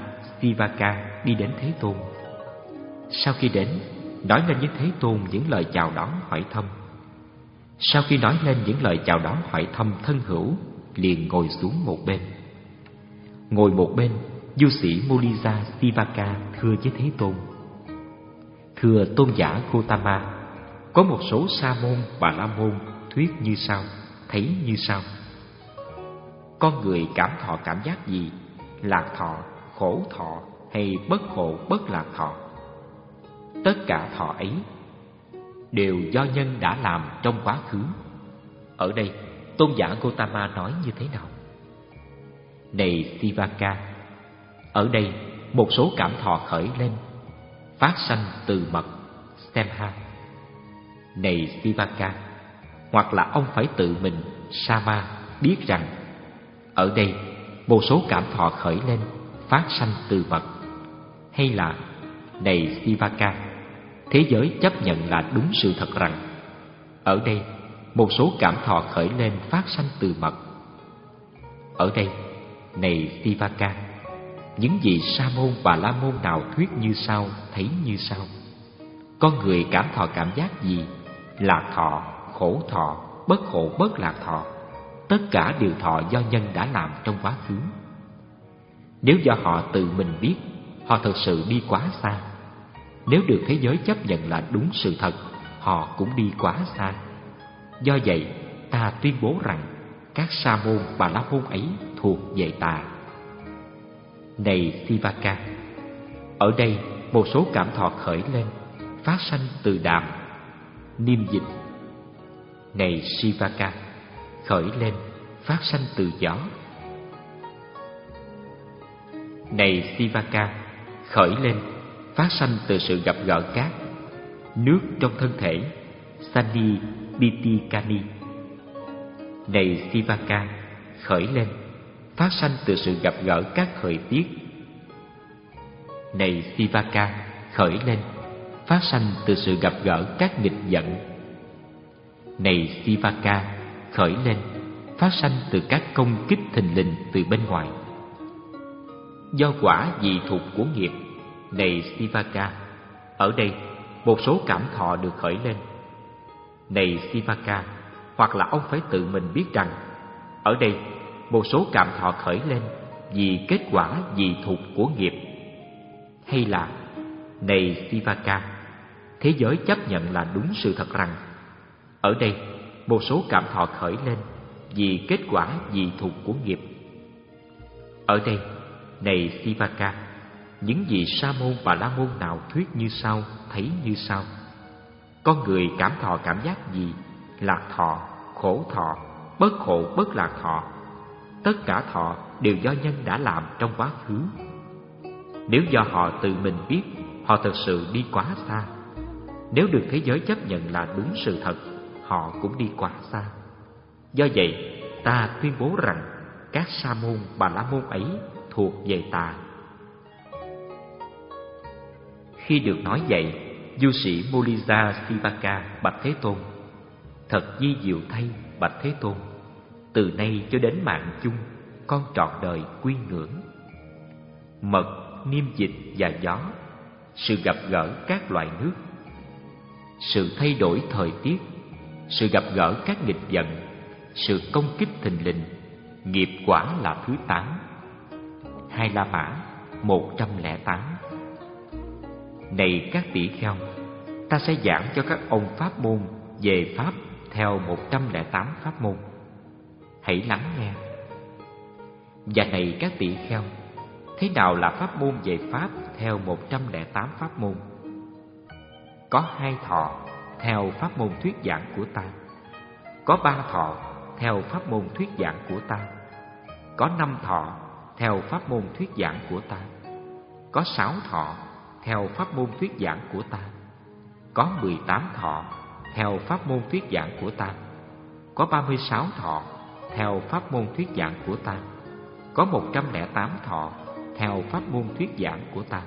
Sivaka đi đến Thế Tôn. Sau khi đến, nói lên với Thế Tôn những lời chào đón hỏi thăm. Sau khi nói lên những lời chào đón hỏi thăm thân hữu, liền ngồi xuống một bên. Ngồi một bên, du sĩ Mulisa Sivaka thưa với Thế Tôn: Thưa tôn giả Gotama, có một số sa môn và la môn thuyết như sau, thấy như sau: con người cảm thọ cảm giác gì? Lạc thọ, khổ thọ hay bất khổ bất lạc thọ? Tất cả thọ ấy đều do nhân đã làm trong quá khứ. Ở đây, tôn giả Gotama nói như thế nào? Này Sivaka, ở đây một số cảm thọ khởi lên, phát sanh từ mật, Stemha. Này Sivaka, hoặc là ông phải tự mình, Sama, biết rằng ở đây một số cảm thọ khởi lên, phát sanh từ mật. Hay là, này Sivaka, thế giới chấp nhận là đúng sự thật rằng ở đây một số cảm thọ khởi lên, phát sanh từ mật. Ở đây, này Sivaka, những vị sa môn và la môn nào thuyết như sau, thấy như sau: con người cảm thọ cảm giác gì? Lạc thọ, khổ thọ, bất khổ bất lạc thọ. Tất cả đều thọ do nhân đã làm trong quá khứ. Nếu do họ tự mình biết, họ thật sự đi quá xa. Nếu được thế giới chấp nhận là đúng sự thật, họ cũng đi quá xa. Do vậy, ta tuyên bố rằng các sa môn và la môn ấy thuộc về ta. Này Sivaka, ở đây một số cảm thọ khởi lên, phát sanh từ đàm, niêm dịch. Này Sivaka, khởi lên, phát sanh từ gió. Này Sivaka, khởi lên, phát sanh từ sự gặp gỡ cát, nước trong thân thể, Sani Bitikani. Này Sivaka, khởi lên, phát sanh từ sự gặp gỡ các thời tiết. Này Sivaka, khởi lên, phát sanh từ sự gặp gỡ các nghịch giận. Này Sivaka, khởi lên, phát sanh từ các công kích thình lình từ bên ngoài. Do quả dị thục của nghiệp. Này Sivaka, ở đây một số cảm thọ được khởi lên. Này Sivaka, hoặc là ông phải tự mình biết rằng ở đây một số cảm thọ khởi lên vì kết quả dị thục của nghiệp. Hay là, này Sivaka, thế giới chấp nhận là đúng sự thật rằng ở đây một số cảm thọ khởi lên vì kết quả dị thục của nghiệp. Ở đây, này Sivaka, những vị sa môn và la môn nào thuyết như sau, thấy như sau: con người cảm thọ cảm giác gì? Lạc thọ, khổ thọ, bất khổ bất lạc thọ. Tất cả thọ đều do nhân đã làm trong quá khứ. Nếu do họ tự mình biết, họ thật sự đi quá xa. Nếu được thế giới chấp nhận là đúng sự thật, họ cũng đi quá xa. Do vậy, ta tuyên bố rằng các sa môn và la môn ấy thuộc về ta. Khi được nói vậy, du sĩ Mulisa Sivaka bạch Thế Tôn: thật di diệu thay, bạch Thế Tôn, từ nay cho đến mạng chung, con trọn đời quy ngưỡng. Mật, niêm dịch và gió, sự gặp gỡ các loại nước, sự thay đổi thời tiết, sự gặp gỡ các nghịch giận, sự công kích thình lình, nghiệp quả là thứ tám. Hai La Mã một trăm lẻ tám. Này các tỷ kheo, ta sẽ giảng cho các ông pháp môn về pháp theo một trăm lẻ tám pháp môn. Hãy lắng nghe. Và này các tỷ kheo, thế nào là pháp môn về pháp theo một trăm lẻ tám pháp môn? Có hai thọ theo pháp môn thuyết giảng của ta, có ba thọ theo pháp môn thuyết giảng của ta, có năm thọ theo pháp môn thuyết giảng của ta, có sáu thọ theo pháp môn thuyết giảng của ta, có mười tám thọ theo pháp môn thuyết giảng của ta, có ba mươi sáu thọ theo pháp môn thuyết giảng của ta, có một trăm lẻ tám thọ theo pháp môn thuyết giảng của ta.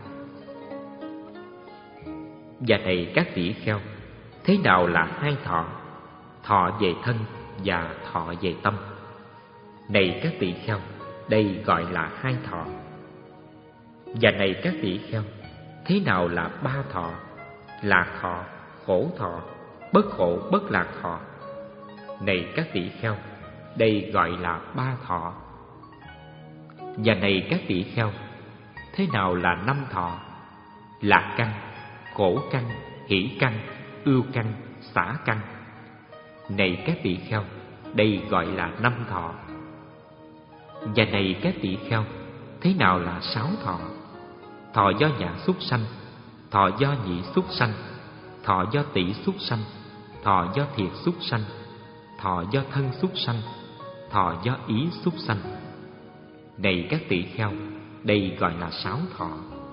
Và này các tỷ kheo, thế nào là hai thọ? Thọ về thân và thọ về tâm. Này các tỷ kheo, đây gọi là hai thọ. Và này các tỷ kheo, thế nào là ba thọ? Lạc thọ, khổ thọ, bất khổ bất lạc thọ. Này các tỷ kheo, đây gọi là ba thọ. Và này các tỷ kheo, thế nào là năm thọ? Lạc căn, khổ căn, hỷ căn, ưu căn, xả căn. Này các tỷ kheo, đây gọi là năm thọ. Và này các tỷ kheo, thế nào là sáu thọ? Thọ do nhãn xúc sanh, thọ do nhĩ xúc sanh, thọ do tỷ xúc sanh, thọ do thiệt xúc sanh, thọ do thân xúc sanh, thọ do ý xúc sanh. Này các tỷ kheo, đây gọi là sáu thọ.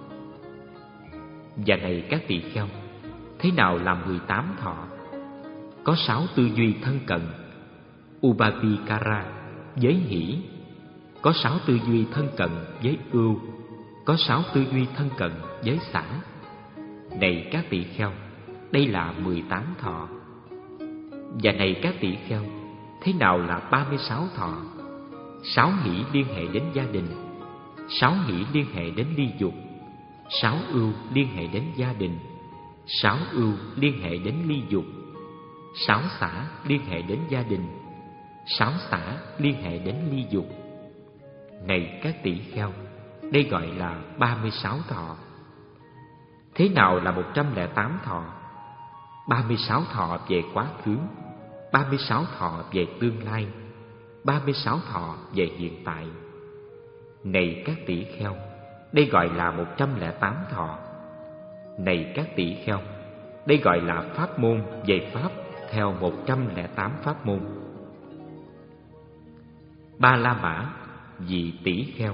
Và này các tỷ kheo, thế nào là mười tám thọ? Có sáu tư duy thân cận, Upavikara, với hỷ. Có sáu tư duy thân cận với ưu. Có sáu tư duy thân cận với xả. Này các tỷ kheo, đây là mười tám thọ. Và này các tỷ kheo, thế nào là ba mươi sáu thọ? Sáu hỷ liên hệ đến gia đình, sáu hỷ liên hệ đến ly dục, sáu ưu liên hệ đến gia đình, sáu ưu liên hệ đến ly dục, sáu xả liên hệ đến gia đình, sáu xả liên hệ đến ly dục. Này các tỷ kheo, đây gọi là ba mươi sáu thọ. Thế nào là một trăm lẻ tám thọ? Ba mươi sáu thọ về quá khứ, ba mươi sáu thọ về tương lai, ba mươi sáu thọ về hiện tại. Này các tỷ kheo, đây gọi là một trăm lẻ tám thọ. Này các tỷ kheo, đây gọi là pháp môn về pháp theo một trăm lẻ tám pháp môn. Ba La Mã, vị tỷ kheo.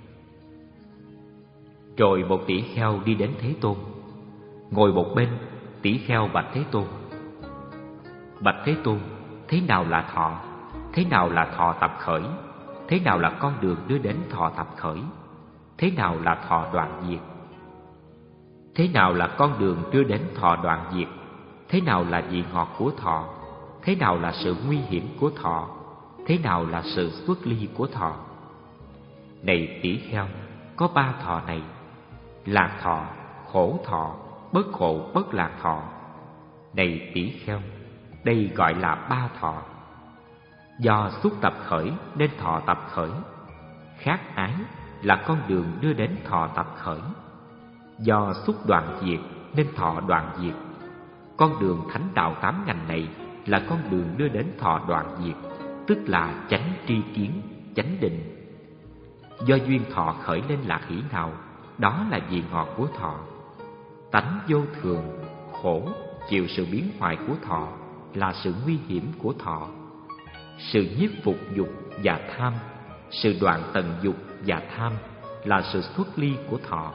Rồi một tỷ kheo đi đến Thế Tôn, ngồi một bên. Tỷ kheo bạch Thế Tôn: Bạch Thế Tôn, thế nào là thọ? Thế nào là thọ tập khởi? Thế nào là con đường đưa đến thọ tập khởi? Thế nào là thọ đoạn diệt? Thế nào là con đường đưa đến thọ đoạn diệt? Thế nào là vị ngọt của thọ? Thế nào là sự nguy hiểm của thọ? Thế nào là sự xuất ly của thọ? Này tỷ kheo, có ba thọ này: lạc thọ, khổ thọ, bất khổ bất lạc thọ. Này tỷ kheo, đây gọi là ba thọ. Do xúc tập khởi nên thọ tập khởi. Khát ái là con đường đưa đến thọ tập khởi. Do xúc đoạn diệt nên thọ đoạn diệt. Con đường thánh đạo tám ngành này là con đường đưa đến thọ đoạn diệt, tức là chánh tri kiến, chánh định. Do duyên thọ khởi lên lạc hỷ nào, đó là vị ngọt của thọ. Tánh vô thường, khổ, chịu sự biến hoại của thọ là sự nguy hiểm của thọ. Sự nhiếp phục dục và tham, sự đoạn tận dục và tham là sự xuất ly của thọ.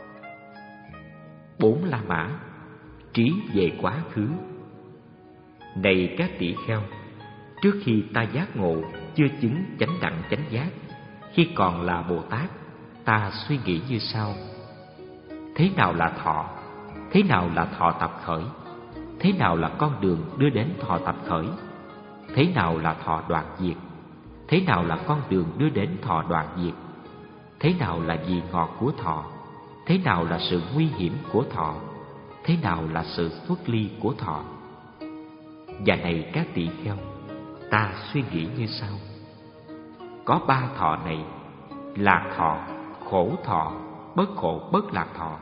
Bốn La Mã, trí về quá khứ. Này các tỷ kheo, trước khi ta giác ngộ, chưa chứng chánh đẳng chánh giác, khi còn là Bồ Tát, ta suy nghĩ như sau: thế nào là thọ? Thế nào là thọ tập khởi? Thế nào là con đường đưa đến thọ tập khởi? Thế nào là thọ đoạn diệt? Thế nào là con đường đưa đến thọ đoạn diệt? Thế nào là vị ngọt của thọ? Thế nào là sự nguy hiểm của thọ? Thế nào là sự xuất ly của thọ? Và này các tỷ kheo, ta suy nghĩ như sau: có ba thọ này: lạc thọ, khổ thọ, bất khổ bất lạc thọ.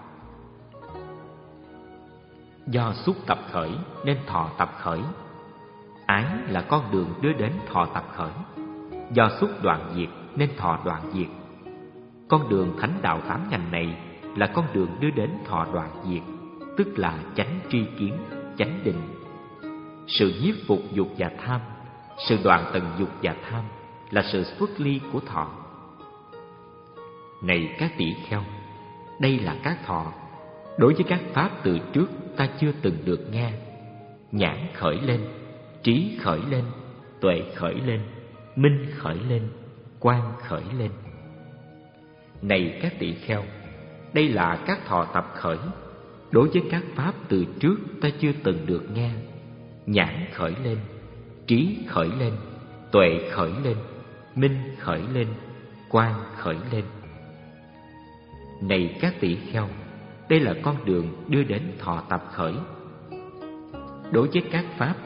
Do xúc tập khởi nên thọ tập khởi. Ái là con đường đưa đến thọ tập khởi. Do xúc đoạn diệt nên thọ đoạn diệt. Con đường thánh đạo tám ngành này là con đường đưa đến thọ đoạn diệt, tức là chánh tri kiến, chánh định. Sự nhiếp phục dục và tham, sự đoạn tận dục và tham là sự xuất ly của thọ. Này các tỷ kheo, đây là các thọ. Đối với các pháp từ trước ta chưa từng được nghe: nhãn khởi lên, trí khởi lên, tuệ khởi lên, minh khởi lên, quang khởi lên. Này các tỷ kheo, đây là các thọ tập khởi. Đối với các pháp từ trước ta chưa từng được nghe: nhãn khởi lên, trí khởi lên, tuệ khởi lên, minh khởi lên, quang khởi lên. Này các tỷ kheo, đây là con đường đưa đến thọ tập khởi. Đối với các pháp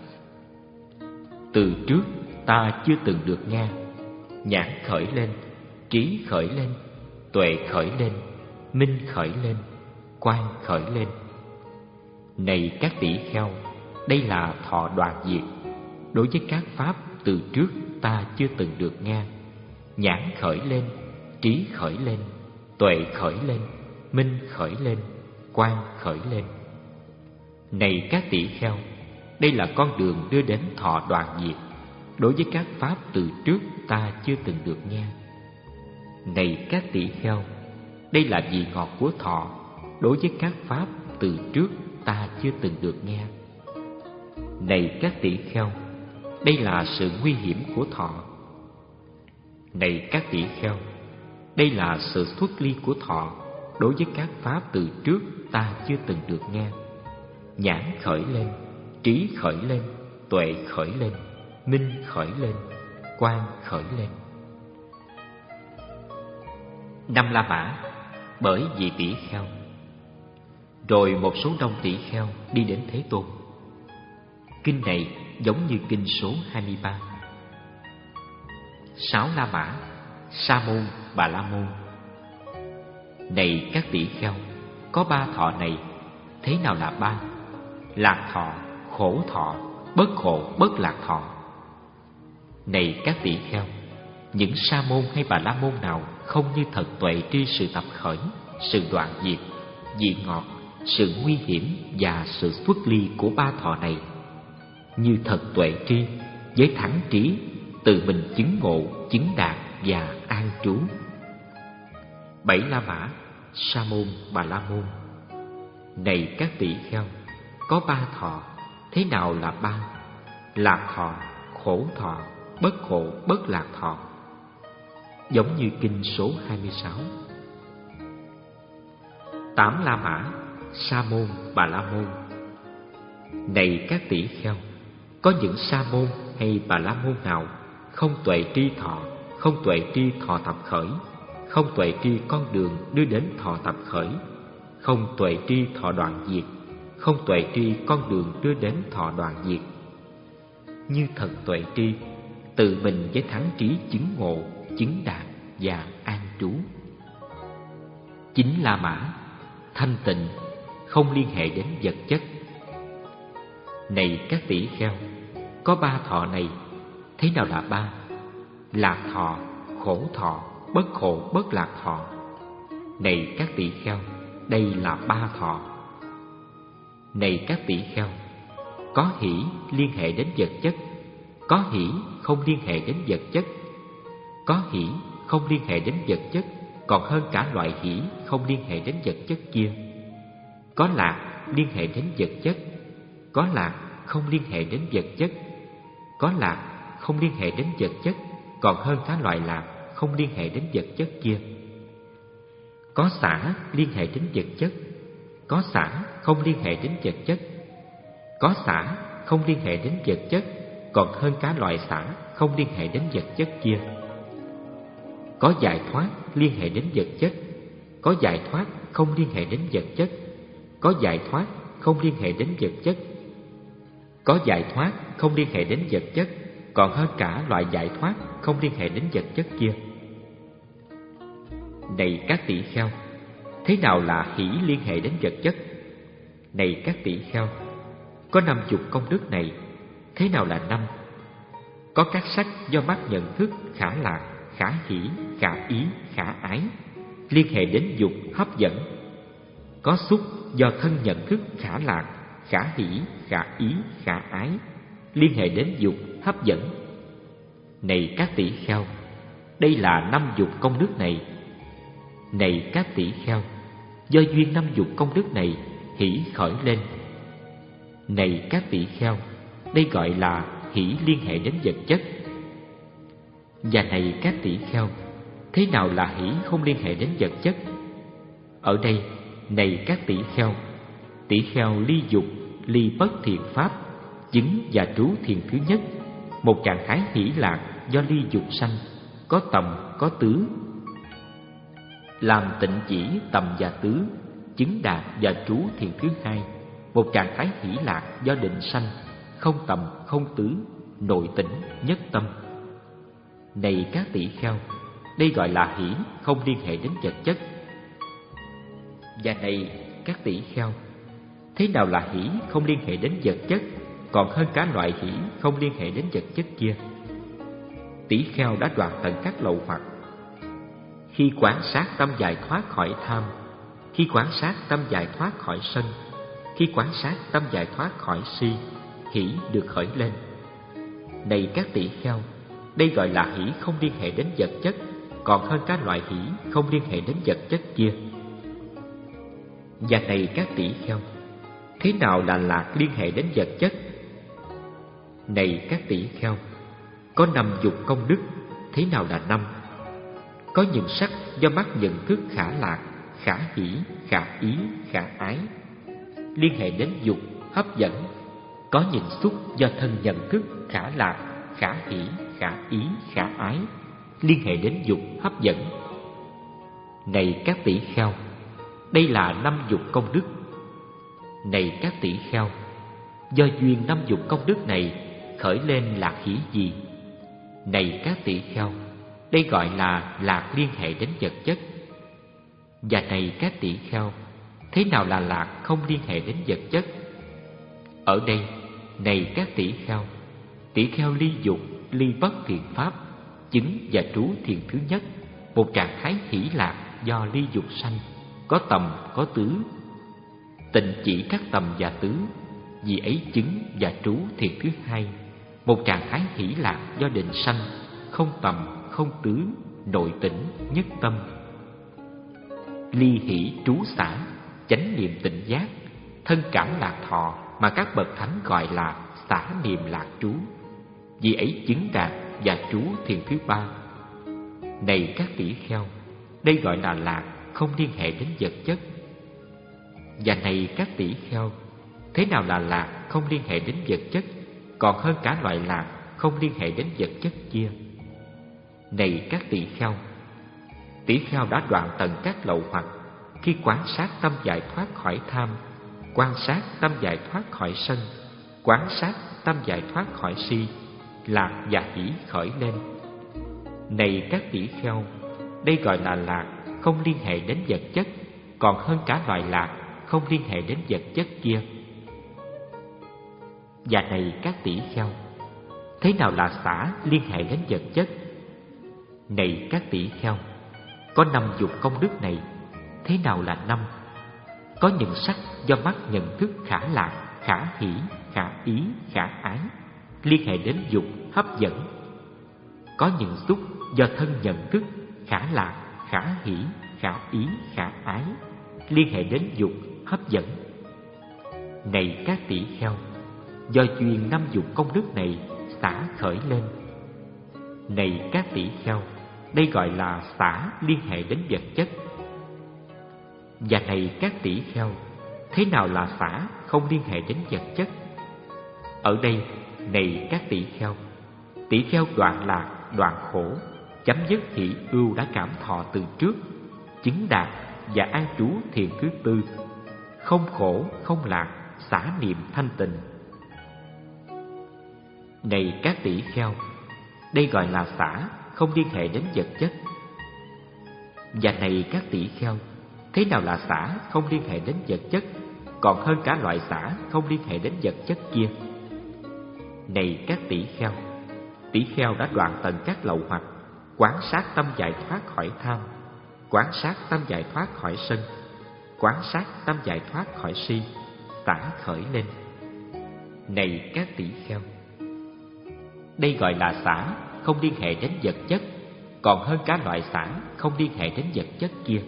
từ trước ta chưa từng được nghe, nhãn khởi lên, trí khởi lên, tuệ khởi lên, minh khởi lên, quan khởi lên. Này các tỷ kheo, đây là thọ đoạn diệt. Đối với các pháp từ trước ta chưa từng được nghe, nhãn khởi lên, trí khởi lên, tuệ khởi lên, minh khởi lên, quan khởi lên. Này các tỷ kheo, đây là con đường đưa đến thọ đoạn diệt. Đối với các pháp từ trước ta chưa từng được nghe. Này các tỷ kheo, đây là vị ngọt của thọ. Đối với các pháp từ trước ta chưa từng được nghe. Này các tỷ kheo, đây là sự nguy hiểm của thọ. Này các tỷ kheo, đây là sự xuất ly của thọ. Đối với các pháp từ trước ta chưa từng được nghe, nhãn khởi lên, trí khởi lên, tuệ khởi lên, minh khởi lên, quan khởi lên. Năm La Mã bởi vị tỷ kheo. Rồi một số đông tỷ kheo đi đến Thế Tôn. Kinh này giống như kinh số hai mươi ba. Sáu La Mã, Sa Môn, Bà La Môn. Này các tỷ kheo, có ba thọ này. Thế nào là ba? Lạc thọ, khổ thọ, bất khổ, bất lạc thọ. Này các tỷ kheo, những Sa Môn hay Bà La Môn nào không như thật tuệ tri sự tập khởi, sự đoạn diệt, vị ngọt, sự nguy hiểm và sự xuất ly của ba thọ này, như thật tuệ tri, với thẳng trí, tự mình chứng ngộ, chứng đạt và an trú. Bảy La Mã, Sa Môn, Bà La Môn. Này các tỷ kheo, có ba thọ. Thế nào là ba? Lạc thọ, khổ thọ, bất khổ, bất lạc thọ. Giống như kinh số hai mươi sáu. Tám La Mã, Sa Môn, Bà La Môn. Này các tỷ kheo, có những Sa Môn hay Bà La Môn nào không tuệ tri thọ, không tuệ tri thọ tập khởi, không tuệ tri con đường đưa đến thọ tập khởi, không tuệ tri thọ đoạn diệt, không tuệ tri con đường đưa đến thọ đoạn diệt, như thật tuệ tri, tự mình với thắng trí chứng ngộ, chứng đạt và an trú. Chín La Mã, thanh tịnh, không liên hệ đến vật chất. Này các tỷ kheo, có ba thọ này. Thế nào là ba? Lạc thọ, khổ thọ, bất khổ, bất lạc thọ. Này các tỷ kheo, đây là ba thọ. Này các tỷ kheo, có hỷ liên hệ đến vật chất, có hỷ không liên hệ đến vật chất. Có hỷ không liên hệ đến vật chất còn hơn cả loại hỷ không liên hệ đến vật chất kia. Có lạc liên hệ đến vật chất, có lạc không liên hệ đến vật chất. Có lạc không liên hệ đến vật chất còn hơn cả loại lạc không liên hệ đến vật chất kia. Có xả liên hệ đến vật chất, có xả không liên hệ đến vật chất. Có xả không liên hệ đến vật chất còn hơn cả loại xả không liên hệ đến vật chất kia. Có giải thoát liên hệ đến vật chất, có giải thoát không liên hệ đến vật chất. Có giải thoát không liên hệ đến vật chất. Có giải thoát không liên hệ đến vật chất còn hơn cả loại giải thoát không liên hệ đến vật chất kia. Này các tỷ kheo, thế nào là hỷ liên hệ đến vật chất? Này các tỷ kheo, có năm chục công đức này. Thế nào là năm? Có các sắc do mắt nhận thức khả lạc, khả hỷ, khả ý, khả ái, liên hệ đến dục hấp dẫn. Có xúc do thân nhận thức khả lạc, khả hỷ, khả ý, khả ái, liên hệ đến dục hấp dẫn. Này các tỷ kheo, đây là năm dục công đức này. Này các tỷ kheo, do duyên năm dục công đức này hỷ khởi lên. Này các tỷ kheo, đây gọi là hỷ liên hệ đến vật chất. Và này các tỷ kheo, thế nào là hỷ không liên hệ đến vật chất? Ở đây, này các tỷ kheo, tỷ kheo ly dục, ly bất thiện pháp, chứng và trú thiền thứ nhất, một trạng thái hỷ lạc do ly dục sanh, có tầm, có tứ. làm tịnh chỉ tầm và tứ, chứng đạt và trú thiền thứ hai, một trạng thái hỷ lạc do định sanh, không tầm không tứ, nội tỉnh nhất tâm. Này các tỷ kheo, đây gọi là hỷ không liên hệ đến vật chất. Và này các tỷ kheo, thế nào là hỷ không liên hệ đến vật chất, còn hơn cả loại hỷ không liên hệ đến vật chất kia? Tỷ kheo đã đoạn tận các lậu hoặc. Khi quán sát tâm giải thoát khỏi tham, khi quán sát tâm giải thoát khỏi sân, khi quán sát tâm giải thoát khỏi si, hỷ được khởi lên. Này các tỷ kheo, đây gọi là hỷ không liên hệ đến vật chất, còn hơn các loại hỷ không liên hệ đến vật chất kia. Và này các tỷ kheo, thế nào là lạc liên hệ đến vật chất? Này các tỷ kheo, có năm dục công đức, thế nào là năm? Có những sắc do mắt nhận thức khả lạc, khả hỷ, khả ý, khả ái, liên hệ đến dục, hấp dẫn. Có những xúc do thân nhận thức khả lạc, khả hỷ, khả ý, khả ái, liên hệ đến dục, hấp dẫn. Này các tỷ kheo, đây là năm dục công đức. Này các tỷ kheo, do duyên năm dục công đức này khởi lên lạc hỷ gì? Này các tỷ kheo, đây gọi là lạc liên hệ đến vật chất. Và này các tỷ kheo, thế nào là lạc không liên hệ đến vật chất? Ở đây, này các tỷ kheo, tỷ kheo ly dục, ly bất thiện pháp, chứng và trú thiền thứ nhất, một trạng thái hỷ lạc do ly dục sanh, có tầm có tứ. Tịnh chỉ các tầm và tứ, vì ấy chứng và trú thiền thứ hai, một trạng thái hỷ lạc do định sanh, không tầm không tứ, nội tỉnh nhất tâm. Ly hỷ trú xả, chánh niệm tịnh giác, thân cảm lạc thọ mà các bậc thánh gọi là xả niệm lạc trú, vì ấy chứng đạt và trú thiền thứ ba. Này các tỷ kheo, đây gọi là lạc không liên hệ đến vật chất. Và này các tỷ kheo, thế nào là lạc không liên hệ đến vật chất, còn hơn cả loại lạc không liên hệ đến vật chất kia? Này các tỷ kheo, tỷ kheo đã đoạn tận các lậu hoặc, khi quán sát tâm giải thoát khỏi tham, quan sát tâm giải thoát khỏi sân, quán sát tâm giải thoát khỏi si, lạc và hỷ khởi lên. Này các tỷ kheo, đây gọi là lạc không liên hệ đến vật chất, còn hơn cả loại lạc không liên hệ đến vật chất kia. Và này các tỷ kheo, thế nào là xả liên hệ đến vật chất? Này các tỷ kheo, có năm dục công đức này, thế nào là năm? Có những sắc do mắt nhận thức khả lạc, khả hỷ, khả ý, khả ái, liên hệ đến dục, hấp dẫn. Có những xúc do thân nhận thức khả lạc, khả hỷ, khả ý, khả ái, liên hệ đến dục, hấp dẫn. Này các tỷ kheo, do duyên năm dục công đức này xả khởi lên. Này các tỷ kheo, đây gọi là xả liên hệ đến vật chất. Và này các tỷ kheo, thế nào là xả không liên hệ đến vật chất? Ở đây, này các tỷ kheo, tỷ kheo đoạn lạc, đoạn khổ, chấm dứt hỷ ưu đã cảm thọ từ trước, chứng đạt và an trú thiền thứ tư, không khổ không lạc, xả niệm thanh tịnh. Này các tỷ kheo, đây gọi là xả không liên hệ đến vật chất. Và này các tỷ kheo, thế nào là xả không liên hệ đến vật chất, còn hơn cả loại xả không liên hệ đến vật chất kia? Này các tỷ kheo, tỷ kheo đã đoạn tận các lậu hoặc, quán sát tâm giải thoát khỏi tham, quán sát tâm giải thoát khỏi sân, quán sát tâm giải thoát khỏi si, xả khởi lên. Này các tỷ kheo, đây gọi là xả không liên hệ đến vật chất, còn hơn cả loại xả không liên hệ đến vật chất kia.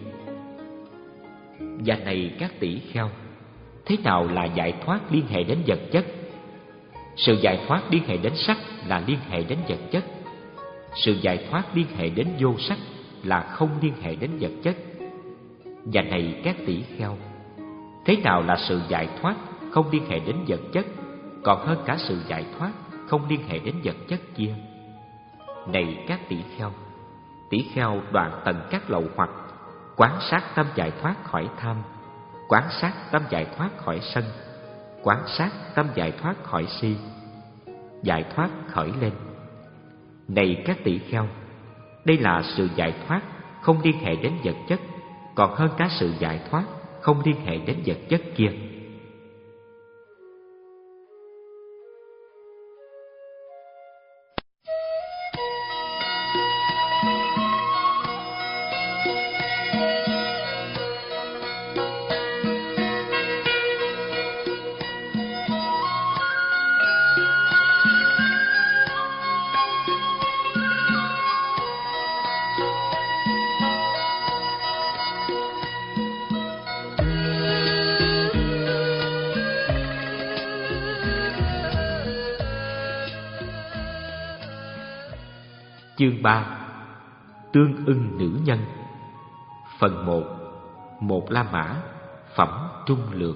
Và này các tỷ kheo, thế nào là giải thoát liên hệ đến vật chất? Sự giải thoát liên hệ đến sắc là liên hệ đến vật chất. Sự giải thoát liên hệ đến vô sắc là không liên hệ đến vật chất. Và này các tỷ kheo, thế nào là sự giải thoát không liên hệ đến vật chất, còn hơn cả sự giải thoát không liên hệ đến vật chất kia? Này các tỷ kheo, tỷ kheo đoạn tận các lậu hoặc, quán sát tâm giải thoát khỏi tham, quán sát tâm giải thoát khỏi sân, quán sát tâm giải thoát khỏi si. Giải thoát khởi lên. Này các tỷ kheo, đây là sự giải thoát không liên hệ đến vật chất, còn hơn cả sự giải thoát không liên hệ đến vật chất kia. Chương ba. Tương ưng nữ nhân. Phần một. Một La Mã, phẩm trung lược.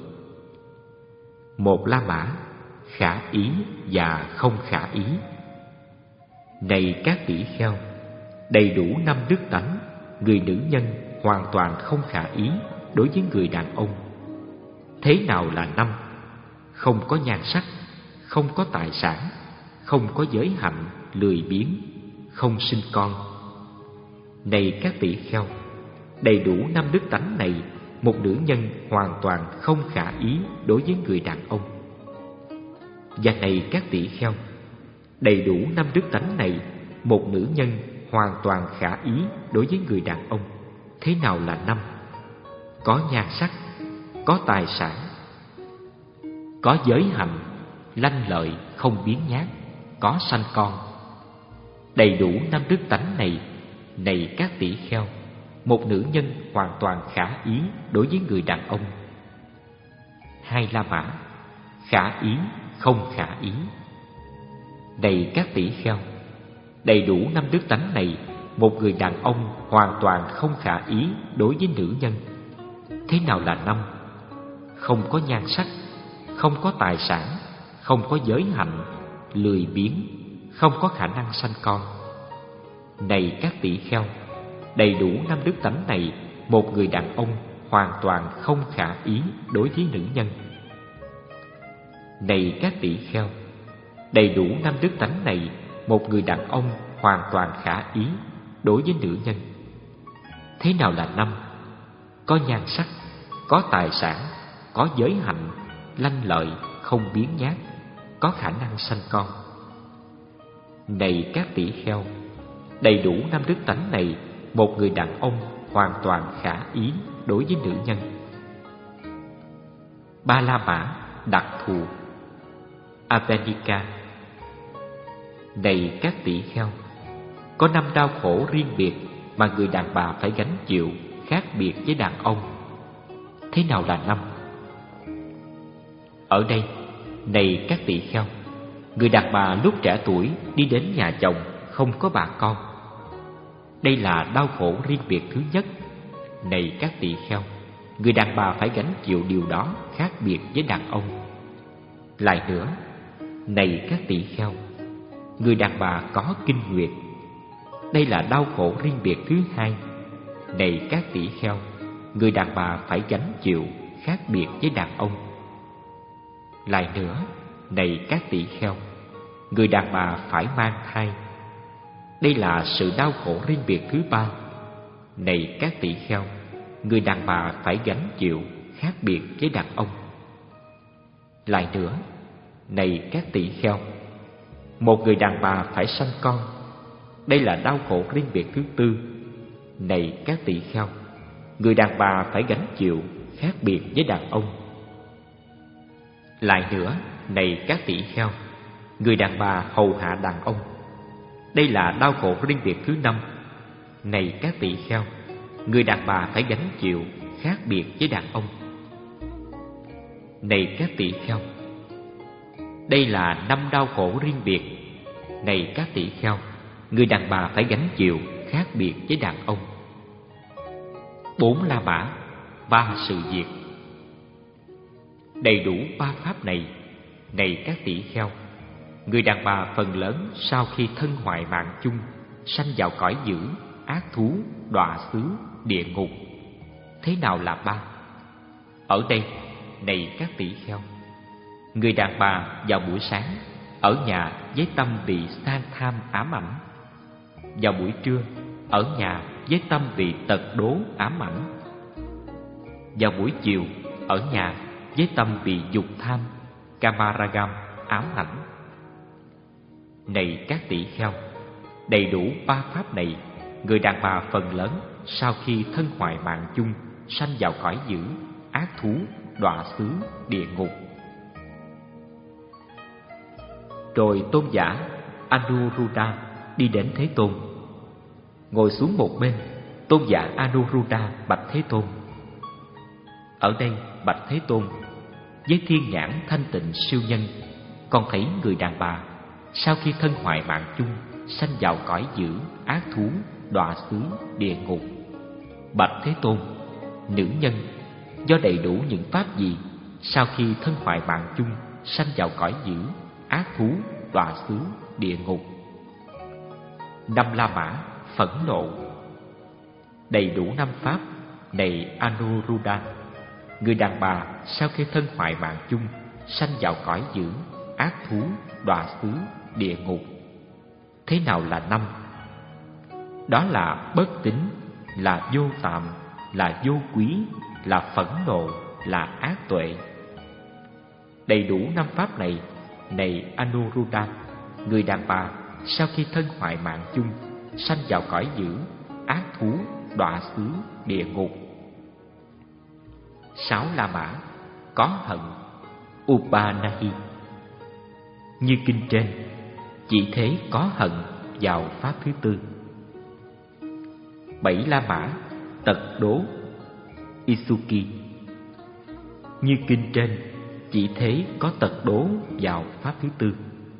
Một La Mã, khả ý và không khả ý. Này các tỷ kheo, đầy đủ năm đức tánh, người nữ nhân hoàn toàn không khả ý đối với người đàn ông. Thế nào là năm? Không có nhan sắc, không có tài sản, không có giới hạnh, lười biếng, không sinh con. Này các tỷ kheo, đầy đủ năm đức tánh này, một nữ nhân hoàn toàn không khả ý đối với người đàn ông. Và này các tỷ kheo, đầy đủ năm đức tánh này, một nữ nhân hoàn toàn khả ý đối với người đàn ông. Thế nào là năm? Có nhan sắc, có tài sản, có giới hạnh, lanh lợi, không biếng nhác, có sanh con. Đầy đủ năm đức tánh này, này các tỷ kheo, một nữ nhân hoàn toàn khả ý đối với người đàn ông. Hai La Mã, khả ý, không khả ý. Này các tỷ kheo, đầy đủ năm đức tánh này, một người đàn ông hoàn toàn không khả ý đối với nữ nhân. Thế nào là năm? Không có nhan sắc, không có tài sản, không có giới hạnh, lười biếng, không có khả năng sanh con. Này các tỷ kheo, đầy đủ năm đức tánh này, một người đàn ông hoàn toàn không khả ý đối với nữ nhân. Này các tỷ kheo, đầy đủ năm đức tánh này, một người đàn ông hoàn toàn khả ý đối với nữ nhân. Thế nào là năm? Có nhan sắc, có tài sản, có giới hạnh, lanh lợi, không biếng nhác, có khả năng sanh con. Này các tỷ kheo, đầy đủ năm đức tánh này, một người đàn ông hoàn toàn khả ý đối với nữ nhân. Ba La Mã, đặc thù. Apenika. Này các tỷ kheo, có năm đau khổ riêng biệt mà người đàn bà phải gánh chịu, khác biệt với đàn ông. Thế nào là năm? Ở đây, này các tỷ kheo, người đàn bà lúc trẻ tuổi đi đến nhà chồng không có bà con. Đây là đau khổ riêng biệt thứ nhất. Này các tỷ kheo, người đàn bà phải gánh chịu điều đó khác biệt với đàn ông. Lại nữa, này các tỷ kheo, người đàn bà có kinh nguyệt. Đây là đau khổ riêng biệt thứ hai. Này các tỷ kheo, người đàn bà phải gánh chịu khác biệt với đàn ông. Lại nữa, này các tỷ kheo, người đàn bà phải mang thai. Đây là sự đau khổ riêng biệt thứ ba. Này các tỷ kheo, người đàn bà phải gánh chịu khác biệt với đàn ông. Lại nữa, này các tỷ kheo, một người đàn bà phải sanh con. Đây là đau khổ riêng biệt thứ tư. Này các tỷ kheo, người đàn bà phải gánh chịu khác biệt với đàn ông. Lại nữa, này các tỷ kheo, người đàn bà hầu hạ đàn ông. Đây là đau khổ riêng biệt thứ năm. Này các tỷ kheo, người đàn bà phải gánh chịu khác biệt với đàn ông. Này các tỷ kheo, đây là năm đau khổ riêng biệt. Này các tỷ kheo, người đàn bà phải gánh chịu khác biệt với đàn ông. Bốn La Mã, ba sự việc. Đầy đủ ba pháp này, này các tỷ kheo, người đàn bà phần lớn sau khi thân hoại mạng chung, sanh vào cõi dữ, ác thú, đọa xứ, địa ngục, thế nào là ba? Ở đây, này các tỷ kheo, người đàn bà vào buổi sáng ở nhà với tâm bị sang tham ám ảnh, vào buổi trưa ở nhà với tâm bị tật đố ám ảnh, vào buổi chiều ở nhà với tâm bị dục tham kamaragam ám ảnh. Này các tỷ kheo, đầy đủ ba pháp này, người đàn bà phần lớn sau khi thân hoại mạng chung sanh vào cõi dữ, ác thú, đọa xứ, địa ngục. Rồi tôn giả Anuruddha đi đến Thế Tôn, ngồi xuống một bên. Tôn giả Anuruddha bạch Thế Tôn: ở đây, bạch Thế Tôn, với thiên nhãn thanh tịnh siêu nhân, con thấy người đàn bà sau khi thân hoại mạng chung sanh vào cõi dữ, ác thú, đọa xứ, địa ngục. Bạch Thế Tôn, nữ nhân do đầy đủ những pháp gì sau khi thân hoại mạng chung sanh vào cõi dữ, ác thú, đọa xứ, địa ngục? Năm La Mã phẫn nộ. Đầy đủ năm pháp này Anuruddha, người đàn bà sau khi thân hoại mạng chung sanh vào cõi dữ, ác thú, đọa xứ, địa ngục. Thế nào là năm? Đó là bất tín, là vô tạm, là vô quý, là phẫn nộ, là ác tuệ. Đầy đủ năm pháp này này Anuruddha, người đàn bà sau khi thân hoại mạng chung sanh vào cõi dữ, ác thú, đọa xứ, địa ngục. Sáu La Mã có hận, Upanahi. Như kinh trên, chỉ thế có hận vào pháp thứ tư. Bảy La Mã tật đố, Isuki. Như kinh trên, chỉ thế có tật đố vào pháp thứ tư.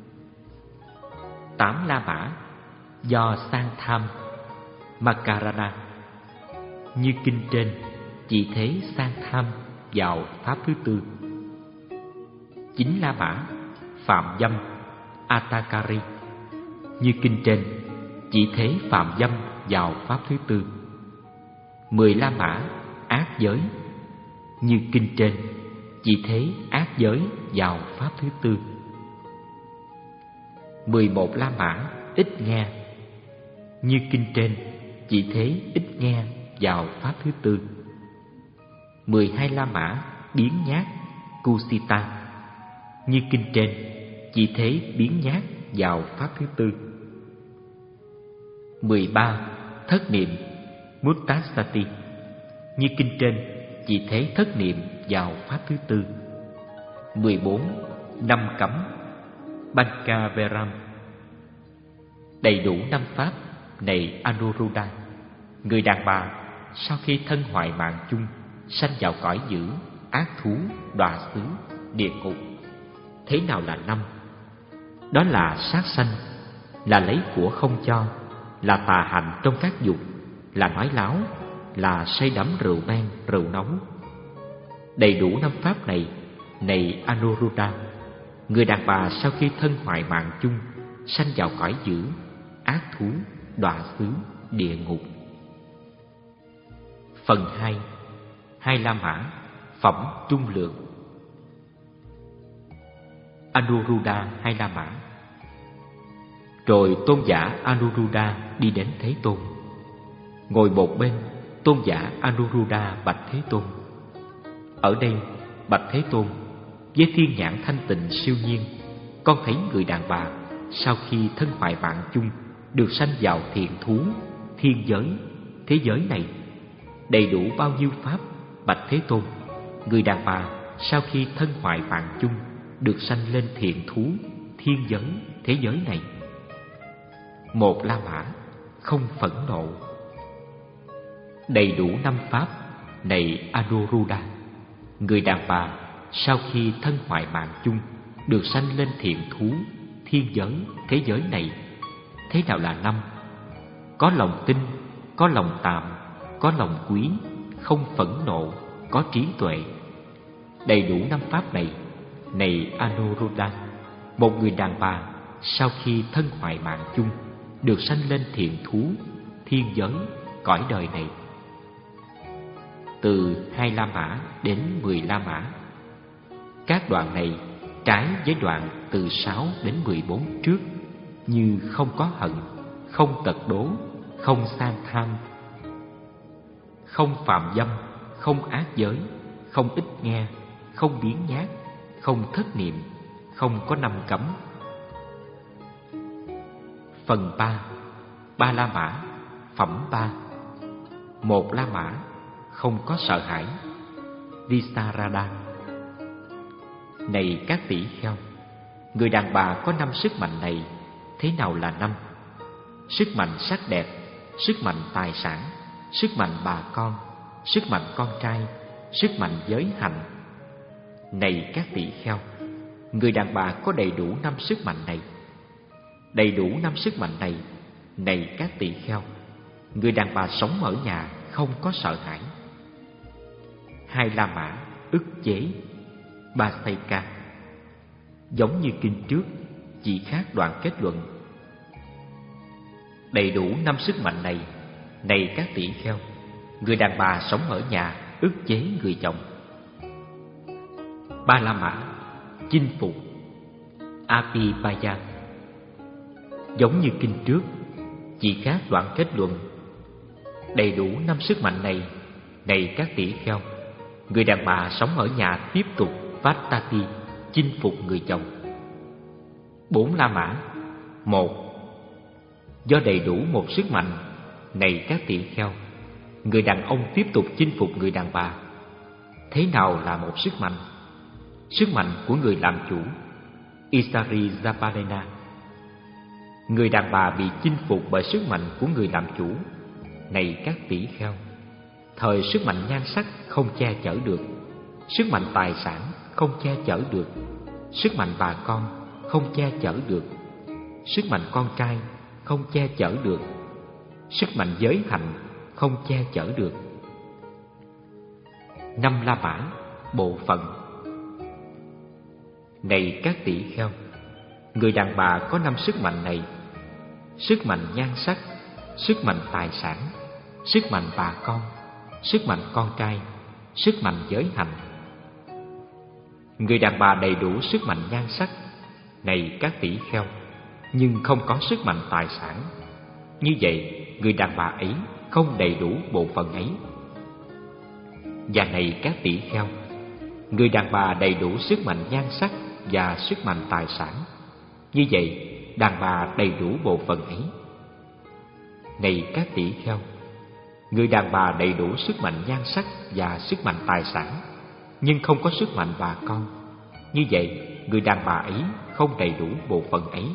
Tám La Mã do sang tham, Makarana. Như kinh trên, chỉ thế sang tham vào pháp thứ tư. Chín La Mã phạm dâm, Atakari. Như kinh trên, chỉ thế phạm dâm vào pháp thứ tư. Mười La Mã ác giới. Như kinh trên, chỉ thế ác giới vào pháp thứ tư. Mười một La Mã ít nghe. Như kinh trên, chỉ thế ít nghe vào pháp thứ tư. Mười hai La Mã biến nhát, Kusita. Như kinh trên, chỉ thế biến nhát vào pháp thứ tư. Mười ba thất niệm, Muttasati. Như kinh trên, chỉ thế thất niệm vào pháp thứ tư. Mười bốn năm cấm, Bankaveram. Đầy đủ năm pháp này Anuruddha, người đàn bà sau khi thân hoại mạng chung sanh vào cõi dữ, ác thú, đọa xứ, địa ngục. Thế nào là năm? Đó là sát sanh, là lấy của không cho, là tà hành trong các dục, là nói láo, là say đắm rượu men, rượu nấu. Đầy đủ năm pháp này này Anuruddha, người đàn bà sau khi thân hoại mạng chung sanh vào cõi dữ, ác thú, đọa xứ, địa ngục. Phần hai. Hai La Mã phẩm trung lượng. Anuruddha hai La Mã. Rồi tôn giả Anuruddha đi đến Thế Tôn, ngồi một bên. Tôn giả Anuruddha bạch Thế Tôn: ở đây, bạch Thế Tôn, với thiên nhãn thanh tịnh siêu nhiên, con thấy người đàn bà sau khi thân hoại mạng chung được sanh vào thiện thú, thiên giới, thế giới này. Đầy đủ bao nhiêu pháp, bạch Thế Tôn, người đàn bà sau khi thân hoại mạng chung được sanh lên thiện thú, thiên giới, thế giới này. Một La Mã không phẫn nộ. Đầy đủ năm pháp này Anuruddha, người đàn bà sau khi thân hoại mạng chung được sanh lên thiện thú, thiên giới, thế giới này. Thế nào là năm? Có lòng tin, có lòng tạm, có lòng quý, không phẫn nộ, có trí tuệ. Đầy đủ năm pháp này này Anuruddha, một người đàn bà sau khi thân hoại mạng chung được sanh lên thiện thú, thiên giới, cõi đời này. từ hai La Mã đến mười La Mã. Các đoạn này trái với đoạn từ sáu đến mười bốn trước, như không có hận, không tật đố, không sang tham, không phạm dâm, không ác giới, không ít nghe, không biếng nhác, không thất niệm, không có năm cấm. Phần ba. Ba La Mã. Phẩm ba. Một La Mã, không có sợ hãi. Visarada. Này các tỷ kheo, người đàn bà có năm sức mạnh này thế nào là năm? Sức mạnh sắc đẹp, sức mạnh tài sản, sức mạnh bà con, sức mạnh con trai, sức mạnh giới hạnh. Này các tỷ kheo, người đàn bà có đầy đủ năm sức mạnh này. Đầy đủ năm sức mạnh này, này các tỷ kheo, người đàn bà sống ở nhà không có sợ hãi. Hai La Mã, ức chế. Basaika. Giống như kinh trước, chỉ khác đoạn kết luận. Đầy đủ năm sức mạnh này, này các tỷ kheo, người đàn bà sống ở nhà ức chế người chồng. Ba La Mã, chinh phục. Apipaya. Giống như kinh trước, chỉ khác đoạn kết luận. Đầy đủ năm sức mạnh này, này các tỷ kheo, người đàn bà sống ở nhà tiếp tục Vattati, chinh phục người chồng. Bốn La Mã. Một. Do đầy đủ một sức mạnh, này các tỷ kheo, người đàn ông tiếp tục chinh phục người đàn bà. Thế nào là một sức mạnh? Sức mạnh của người làm chủ. Isari Zapalena. Người đàn bà bị chinh phục bởi sức mạnh của người làm chủ. Này các tỷ kheo, thời sức mạnh nhan sắc không che chở được, sức mạnh tài sản không che chở được, sức mạnh bà con không che chở được, sức mạnh con trai không che chở được, sức mạnh giới hạnh không che chở được. Năm La Mã, bộ phận. Này các tỷ kheo, người đàn bà có năm sức mạnh này: sức mạnh nhan sắc, sức mạnh tài sản, sức mạnh bà con, sức mạnh con trai, sức mạnh giới hạnh. Người đàn bà đầy đủ sức mạnh nhan sắc, này các tỷ kheo, nhưng không có sức mạnh tài sản. Như vậy, người đàn bà ấy không đầy đủ bộ phận ấy. Và này các tỷ kheo, người đàn bà đầy đủ sức mạnh nhan sắc và sức mạnh tài sản. Như vậy, đàn bà đầy đủ bộ phận ấy. Này các tỷ kheo, người đàn bà đầy đủ sức mạnh nhan sắc và sức mạnh tài sản, nhưng không có sức mạnh bà con. Như vậy, người đàn bà ấy không đầy đủ bộ phận ấy.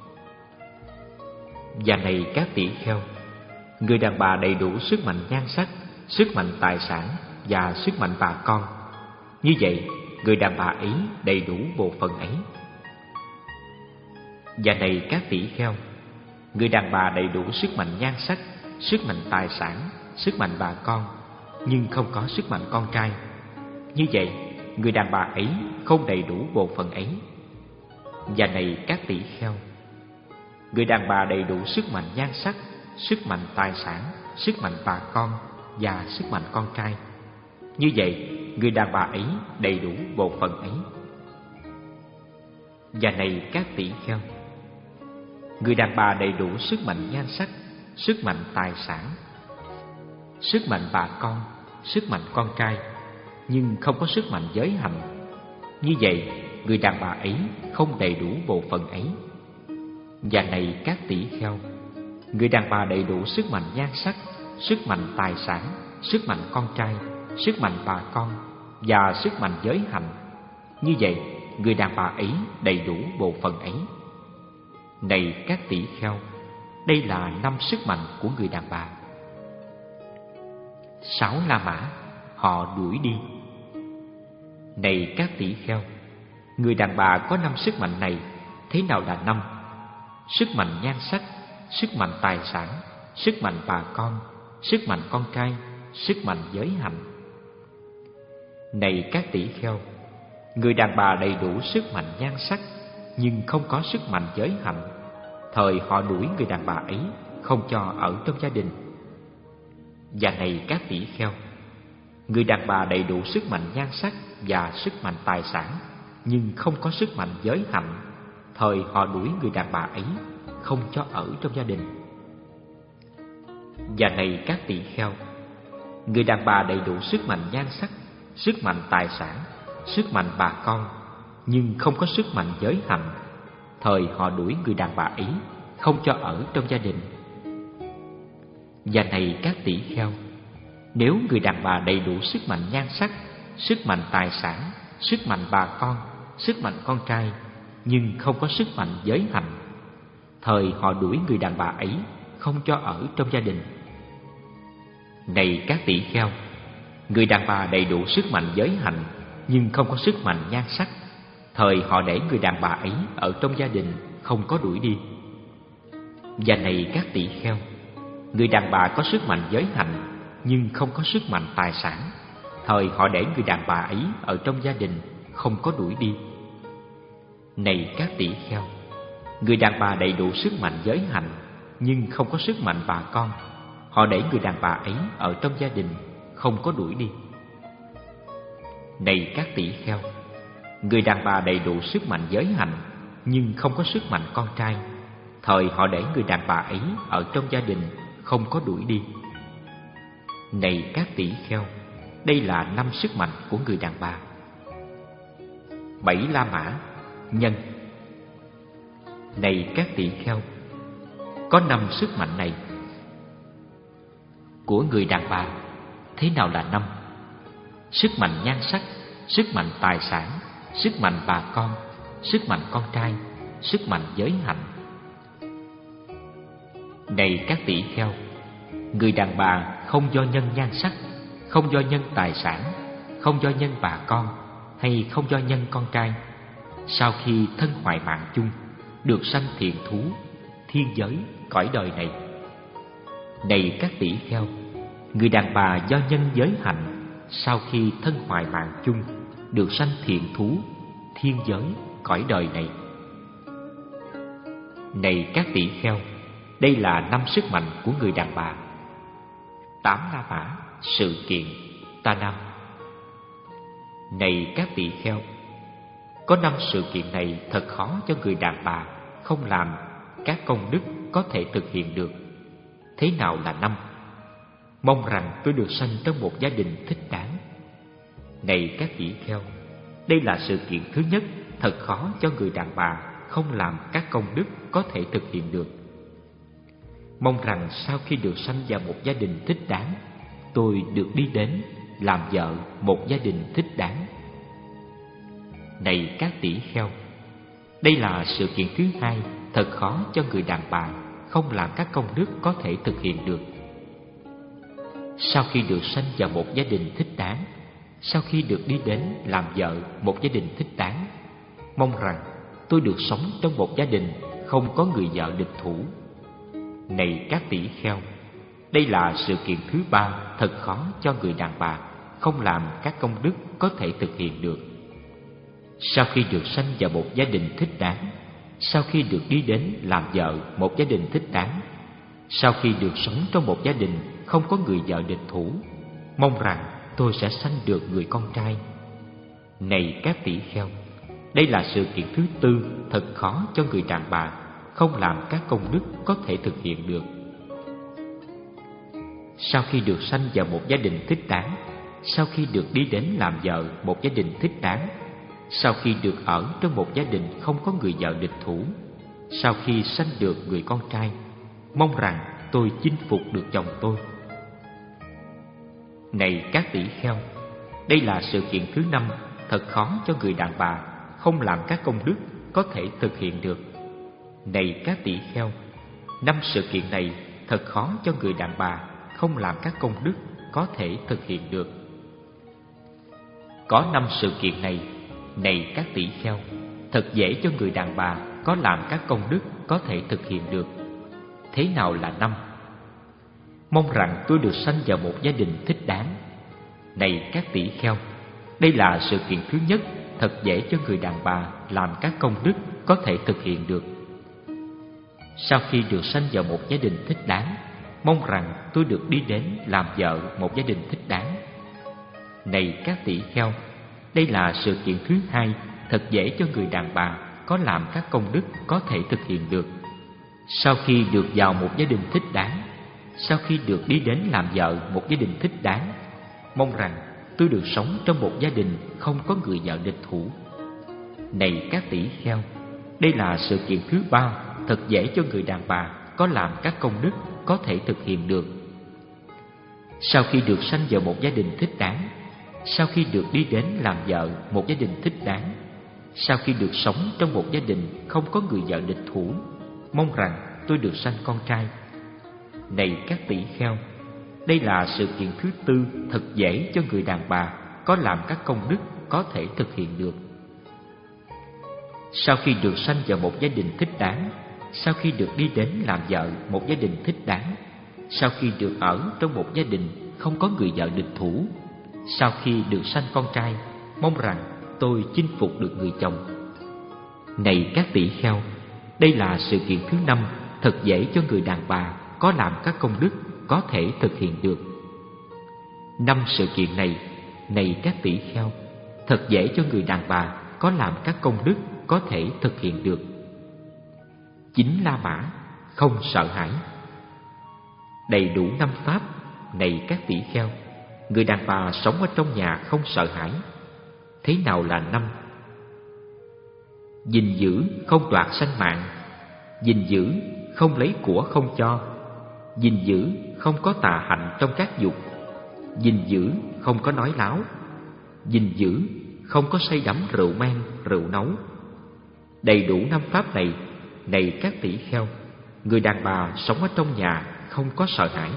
Và này các tỷ kheo, người đàn bà đầy đủ sức mạnh nhan sắc, sức mạnh tài sản và sức mạnh bà con. Như vậy, người đàn bà ấy đầy đủ bộ phận ấy. Và này các tỷ kheo, người đàn bà đầy đủ sức mạnh nhan sắc, sức mạnh tài sản, sức mạnh bà con, nhưng không có sức mạnh con trai. Như vậy, người đàn bà ấy không đầy đủ bộ phận ấy. Và này các tỷ kheo, người đàn bà đầy đủ sức mạnh nhan sắc, sức mạnh tài sản, sức mạnh bà con và sức mạnh con trai. Như vậy, người đàn bà ấy đầy đủ bộ phận ấy. Và này các tỷ kheo, người đàn bà đầy đủ sức mạnh nhan sắc, sức mạnh tài sản, sức mạnh bà con, sức mạnh con trai, nhưng không có sức mạnh giới hạnh. Như vậy, người đàn bà ấy không đầy đủ bộ phận ấy. Và này các tỷ kheo, người đàn bà đầy đủ sức mạnh nhan sắc, sức mạnh tài sản, sức mạnh con trai, sức mạnh bà con và sức mạnh giới hạnh. Như vậy, người đàn bà ấy đầy đủ bộ phận ấy. Này các tỷ kheo, đây là năm sức mạnh của người đàn bà. Sáu La Mã, họ đuổi đi. Này các tỷ kheo, người đàn bà có năm sức mạnh này. Thế nào là năm? Sức mạnh nhan sắc, sức mạnh tài sản, sức mạnh bà con, sức mạnh con trai, sức mạnh giới hạnh. Này các tỷ kheo, người đàn bà đầy đủ sức mạnh nhan sắc, nhưng không có sức mạnh giới hạnh. Thời họ đuổi người đàn bà ấy, không cho ở trong gia đình. Và này các tỷ kheo, Người đàn bà đầy đủ sức mạnh nhan sắc và sức mạnh tài sản, nhưng không có sức mạnh giới hạnh, thời họ đuổi người đàn bà ấy, không cho ở trong gia đình. Và này các tỳ kheo, người đàn bà đầy đủ sức mạnh nhan sắc, sức mạnh tài sản, sức mạnh bà con, nhưng không có sức mạnh giới hạnh, thời họ đuổi người đàn bà ấy, không cho ở trong gia đình. Và này các tỳ kheo, nếu người đàn bà đầy đủ sức mạnh nhan sắc, sức mạnh tài sản, sức mạnh bà con, sức mạnh con trai, nhưng không có sức mạnh giới hạnh, thời họ đuổi người đàn bà ấy, không cho ở trong gia đình. Này các tỳ kheo, người đàn bà đầy đủ sức mạnh giới hạnh, nhưng không có sức mạnh nhan sắc, thời họ để người đàn bà ấy ở trong gia đình, không có đuổi đi. Và này các tỳ kheo, người đàn bà có sức mạnh giới hạnh, nhưng không có sức mạnh tài sản, thời họ để người đàn bà ấy ở trong gia đình, không có đuổi đi. Này các tỳ kheo, người đàn bà đầy đủ sức mạnh giới hạnh, nhưng không có sức mạnh bà con, họ để người đàn bà ấy ở trong gia đình, không có đuổi đi. Này các tỳ kheo, người đàn bà đầy đủ sức mạnh giới hạnh, nhưng không có sức mạnh con trai, thời họ để người đàn bà ấy ở trong gia đình, không có đuổi đi. Này các tỳ kheo, đây là năm sức mạnh của người đàn bà. Bảy la mã, nhân. Này các tỳ kheo, có năm sức mạnh này của người đàn bà. Thế nào là năm? Sức mạnh nhan sắc, sức mạnh tài sản, sức mạnh bà con, sức mạnh con trai, sức mạnh giới hạnh. Này các tỳ kheo, người đàn bà không do nhân nhan sắc, không do nhân tài sản, không do nhân bà con, hay không do nhân con trai, sau khi thân hoại mạng chung, được sanh thiện thú, thiên giới, cõi đời này. Này các tỳ kheo, người đàn bà do nhân giới hạnh, sau khi thân hoại mạng chung, được sanh thiện thú, thiên giới, cõi đời này. Này các tỳ kheo, đây là năm sức mạnh của người đàn bà. Tám la mã, sự kiện, ta năm. Này các tỳ kheo, có năm sự kiện này thật khó cho người đàn bà không làm các công đức có thể thực hiện được. Thế nào là năm? Mong rằng tôi được sanh trong một gia đình thích đáng. Này các tỳ kheo, đây là sự kiện thứ nhất thật khó cho người đàn bà không làm các công đức có thể thực hiện được. Mong rằng sau khi được sanh vào một gia đình thích đáng, tôi được đi đến làm vợ một gia đình thích đáng. Này các tỳ kheo, đây là sự kiện thứ hai thật khó cho người đàn bà không làm các công đức có thể thực hiện được. Sau khi được sanh vào một gia đình thích đáng, sau khi được đi đến làm vợ một gia đình thích đáng, mong rằng tôi được sống trong một gia đình không có người vợ địch thủ. Này các tỳ kheo, đây là sự kiện thứ ba thật khó cho người đàn bà không làm các công đức có thể thực hiện được. Sau khi được sanh vào một gia đình thích đáng, sau khi được đi đến làm vợ một gia đình thích đáng, sau khi được sống trong một gia đình không có người vợ địch thủ, mong rằng tôi sẽ sanh được người con trai. Này các tỳ kheo, đây là sự kiện thứ tư thật khó cho người đàn bà không làm các công đức có thể thực hiện được. Sau khi được sanh vào một gia đình thích đáng, sau khi được đi đến làm vợ một gia đình thích đáng, sau khi được ở trong một gia đình không có người vợ địch thủ, sau khi sanh được người con trai, mong rằng tôi chinh phục được chồng tôi. Này các tỳ kheo, đây là sự kiện thứ năm thật khó cho người đàn bà không làm các công đức có thể thực hiện được. Này các tỳ kheo, năm sự kiện này thật khó cho người đàn bà không làm các công đức có thể thực hiện được. Có năm sự kiện này, này các tỳ kheo, thật dễ cho người đàn bà có làm các công đức có thể thực hiện được. Thế nào là năm? Mong rằng tôi được sanh vào một gia đình thích đáng. Này các tỳ kheo, đây là sự kiện thứ nhất thật dễ cho người đàn bà làm các công đức có thể thực hiện được. Sau khi được sanh vào một gia đình thích đáng, mong rằng tôi được đi đến làm vợ một gia đình thích đáng. Này các tỷ kheo, đây là sự kiện thứ hai thật dễ cho người đàn bà có làm các công đức có thể thực hiện được. Sau khi được vào một gia đình thích đáng, sau khi được đi đến làm vợ một gia đình thích đáng, mong rằng tôi được sống trong một gia đình không có người vợ địch thủ. Này các tỷ kheo, đây là sự kiện thứ ba thật dễ cho người đàn bà có làm các công đức có thể thực hiện được. Sau khi được sanh vào một gia đình thích đáng, sau khi được đi đến làm vợ một gia đình thích đáng, sau khi được sống trong một gia đình không có người vợ địch thủ, mong rằng tôi được sanh con trai. Này các tỷ kheo, đây là sự kiện thứ tư thật dễ cho người đàn bà có làm các công đức có thể thực hiện được. Sau khi được sanh vào một gia đình thích đáng, sau khi được đi đến làm vợ một gia đình thích đáng, sau khi được ở trong một gia đình không có người vợ địch thủ, sau khi được sanh con trai, mong rằng tôi chinh phục được người chồng. Này các tỷ kheo, đây là sự kiện thứ năm thật dễ cho người đàn bà có làm các công đức có thể thực hiện được. Năm sự kiện này, này các tỷ kheo, thật dễ cho người đàn bà có làm các công đức có thể thực hiện được. Chính La Mã, không sợ hãi. Đầy đủ năm pháp, này các tỷ kheo, người đàn bà sống ở trong nhà không sợ hãi. Thế nào là năm? Gìn giữ không đoạt sanh mạng, gìn giữ không lấy của không cho, gìn giữ không có tà hạnh trong các dục, gìn giữ không có nói láo, gìn giữ không có say đắm rượu men, rượu nấu. Đầy đủ năm pháp này, này các tỷ kheo, người đàn bà sống ở trong nhà không có sợ hãi.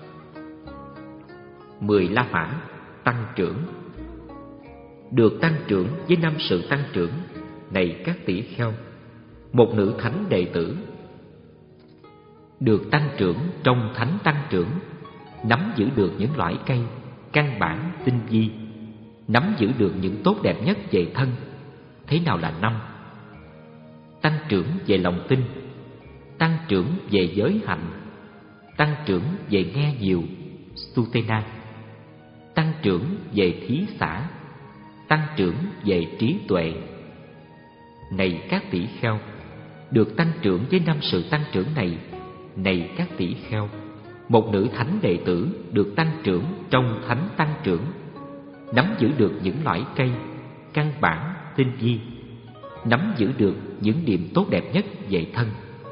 Mười La Mã, tăng trưởng. Được tăng trưởng với năm sự tăng trưởng, này các tỷ kheo, một nữ thánh đệ tử. Được tăng trưởng trong thánh tăng trưởng, nắm giữ được những loại cây, căn bản, tinh vi, nắm giữ được những tốt đẹp nhất về thân. Thế nào là năm? Tăng trưởng về lòng tin, tăng trưởng về giới hạnh, tăng trưởng về nghe nhiều, Sutena, tăng trưởng về thí xả, tăng trưởng về trí tuệ. Này các tỷ kheo, được tăng trưởng với năm sự tăng trưởng này, này các tỷ kheo, một nữ thánh đệ tử được tăng trưởng trong thánh tăng trưởng, nắm giữ được những loại cây, căn bản, tinh vi, nắm giữ được những điểm tốt đẹp nhất về thân.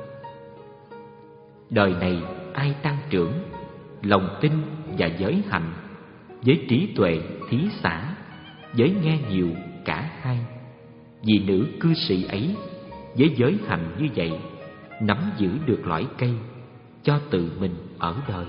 Đời này ai tăng trưởng lòng tin và giới hạnh, với trí tuệ thí xả, với nghe nhiều cả hai, vì nữ cư sĩ ấy với giới hạnh như vậy nắm giữ được loại cây cho tự mình ở đời.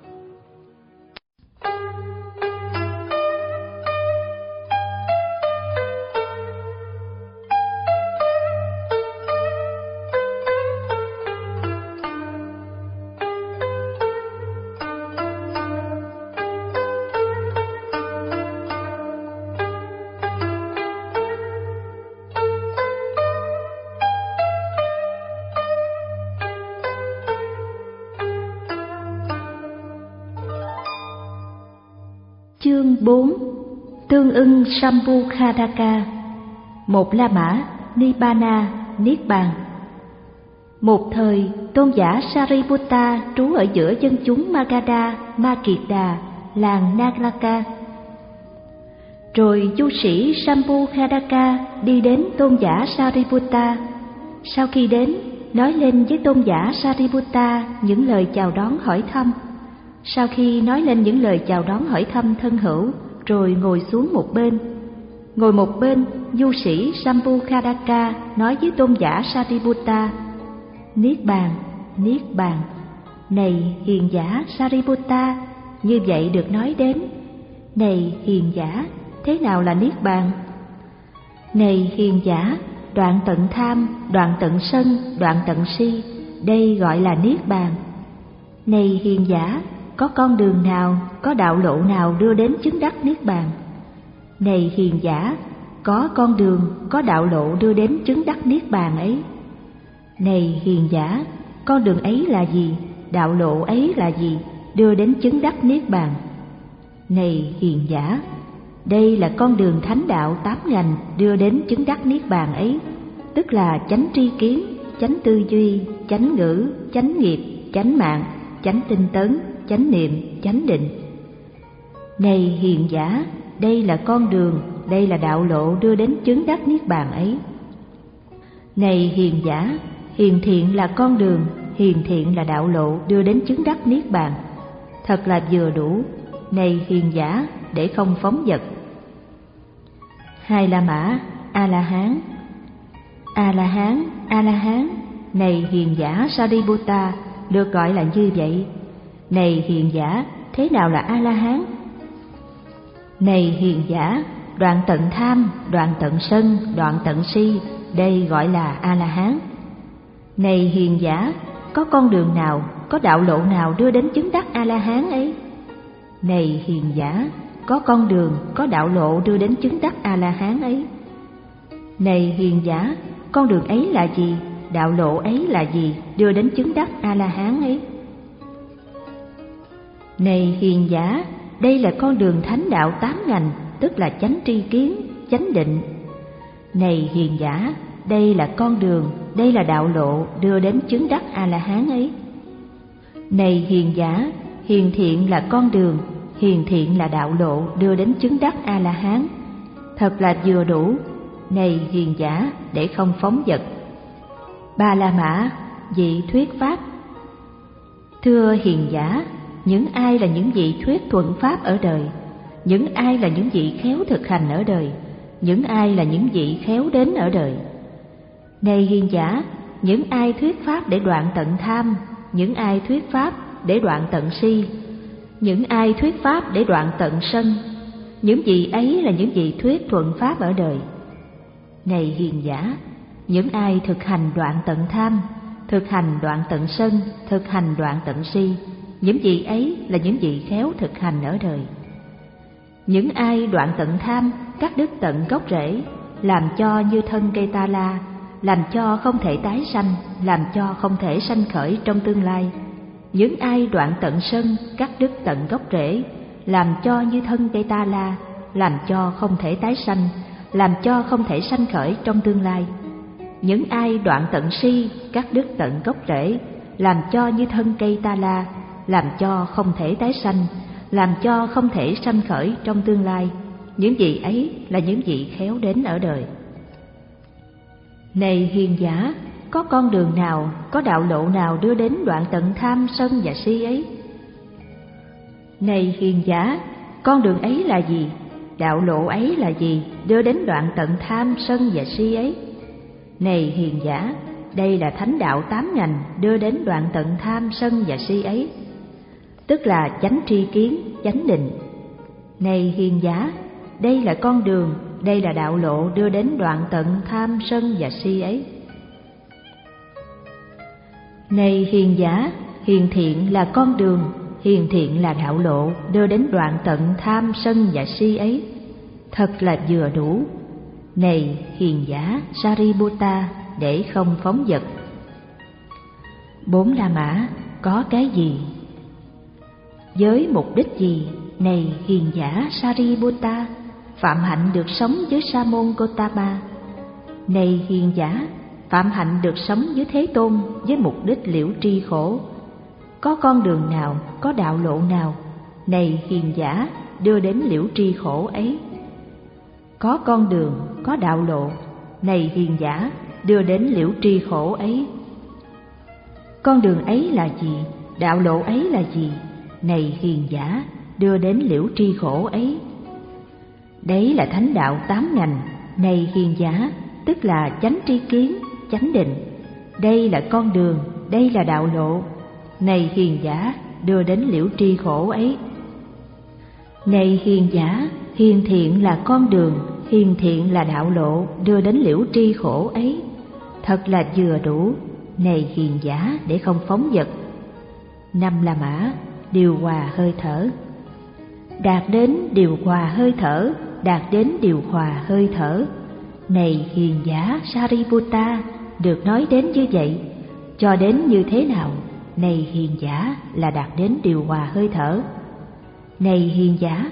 Chương bốn. Tương ưng Sambhukhadaka. Một La Mã, Nibbana, Niết Bàn. Một thời, tôn giả Sariputta trú ở giữa dân chúng Magadha, Ma Kiệt Đà, làng Naglaka. Rồi du sĩ Sambhukhadaka đi đến tôn giả Sariputta. Sau khi đến, nói lên với tôn giả Sariputta những lời chào đón hỏi thăm. Sau khi nói lên những lời chào đón hỏi thăm thân hữu, rồi ngồi xuống một bên. Ngồi một bên, du sĩ Sambhukhadaka nói với tôn giả Sariputta: Niết Bàn, Niết Bàn. Này hiền giả Sariputta, như vậy được nói đến. Này hiền giả, thế nào là Niết Bàn? Này hiền giả, đoạn tận tham, đoạn tận sân, đoạn tận si, đây gọi là Niết Bàn. Này hiền giả, có con đường nào, có đạo lộ nào đưa đến chứng đắc Niết Bàn? Này hiền giả, có con đường, có đạo lộ đưa đến chứng đắc Niết Bàn ấy. Này hiền giả, con đường ấy là gì, đạo lộ ấy là gì, đưa đến chứng đắc Niết Bàn? Này hiền giả, đây là con đường thánh đạo tám ngành đưa đến chứng đắc niết bàn ấy, tức là chánh tri kiến, chánh tư duy, chánh ngữ, chánh nghiệp, chánh mạng, chánh tinh tấn, chánh niệm, chánh định. Này hiền giả, đây là con đường, đây là đạo lộ đưa đến chứng đắc niết bàn ấy. Này hiền giả, hiền thiện là con đường, hiền thiện là đạo lộ đưa đến chứng đắc niết bàn. Thật là vừa đủ, này hiền giả, để không phóng dật. Hai La Mã, A La Hán. A La Hán, A La Hán, này hiền giả Sariputta, được gọi là như vậy. Này hiền giả, thế nào là A La Hán? Này hiền giả, đoạn tận tham, đoạn tận sân, đoạn tận si, đây gọi là A La Hán. Này hiền giả, có con đường nào, có đạo lộ nào đưa đến chứng đắc A La Hán ấy? Này hiền giả, có con đường, có đạo lộ đưa đến chứng đắc A La Hán ấy. Này hiền giả, con đường ấy là gì, đạo lộ ấy là gì, đưa đến chứng đắc A La Hán ấy? Này hiền giả, đây là con đường thánh đạo tám ngành, tức là chánh tri kiến, chánh định. Này hiền giả, đây là con đường, đây là đạo lộ đưa đến chứng đắc A La Hán ấy. Này hiền giả, hiền thiện là con đường, hiền thiện là đạo lộ đưa đến chứng đắc A La Hán. Thật là vừa đủ, này hiền giả, để không phóng dật. Ba La Mã, vị thuyết pháp. Thưa hiền giả, những ai là những vị thuyết thuận pháp ở đời? Những ai là những vị khéo thực hành ở đời? Những ai là những vị khéo đến ở đời? Này hiền giả, những ai thuyết pháp để đoạn tận tham, những ai thuyết pháp để đoạn tận si, những ai thuyết pháp để đoạn tận sân, những vị ấy là những vị thuyết thuận pháp ở đời. Này hiền giả, những ai thực hành đoạn tận tham, thực hành đoạn tận sân, thực hành đoạn tận si, những vị ấy là những vị khéo thực hành ở đời. Những ai đoạn tận tham, cắt đứt tận gốc rễ, làm cho như thân cây ta la, làm cho không thể tái sanh, làm cho không thể sanh khởi trong tương lai. Những ai đoạn tận sân, cắt đứt tận gốc rễ, làm cho như thân cây ta la, làm cho không thể tái sanh, làm cho không thể sanh khởi trong tương lai. Những ai đoạn tận si, cắt đứt tận gốc rễ, làm cho như thân cây ta la, làm cho không thể tái sanh, làm cho không thể sanh khởi trong tương lai. Những vị ấy là những vị khéo đến ở đời. Này hiền giả, có con đường nào, có đạo lộ nào đưa đến đoạn tận tham, sân và si ấy? Này hiền giả, con đường ấy là gì? Đạo lộ ấy là gì, đưa đến đoạn tận tham, sân và si ấy? Này hiền giả, đây là thánh đạo tám ngành đưa đến đoạn tận tham, sân và si ấy, tức là chánh tri kiến, chánh định. Này hiền giả, đây là con đường, đây là đạo lộ đưa đến đoạn tận tham, sân và si ấy. Này hiền giả, hiền thiện là con đường, hiền thiện là đạo lộ đưa đến đoạn tận tham, sân và si ấy. Thật là vừa đủ, này hiền giả Sariputta, để không phóng dật. Bốn La Mã, có cái gì? Với mục đích gì, này hiền giả Sariputta, Phạm Hạnh được sống với Sa môn Gotama? Này hiền giả, Phạm Hạnh được sống với Thế Tôn với mục đích liễu tri khổ. Có con đường nào, có đạo lộ nào, này hiền giả, đưa đến liễu tri khổ ấy? Có con đường, có đạo lộ, này hiền giả, đưa đến liễu tri khổ ấy. Con đường ấy là gì? Đạo lộ ấy là gì? Này hiền giả, đưa đến liễu tri khổ ấy. Đấy là thánh đạo tám ngành, này hiền giả, tức là chánh tri kiến, chánh định. Đây là con đường, đây là đạo lộ, này hiền giả, đưa đến liễu tri khổ ấy. Này hiền giả, hiền thiện là con đường, hiền thiện là đạo lộ đưa đến liễu tri khổ ấy. Thật là vừa đủ, này hiền giả, để không phóng dật. Năm La Mã, điều hòa hơi thở. Đạt đến điều hòa hơi thở, đạt đến điều hòa hơi thở. Này hiền giả Sariputta, được nói đến như vậy, cho đến như thế nào? Này hiền giả, là đạt đến điều hòa hơi thở. Này hiền giả,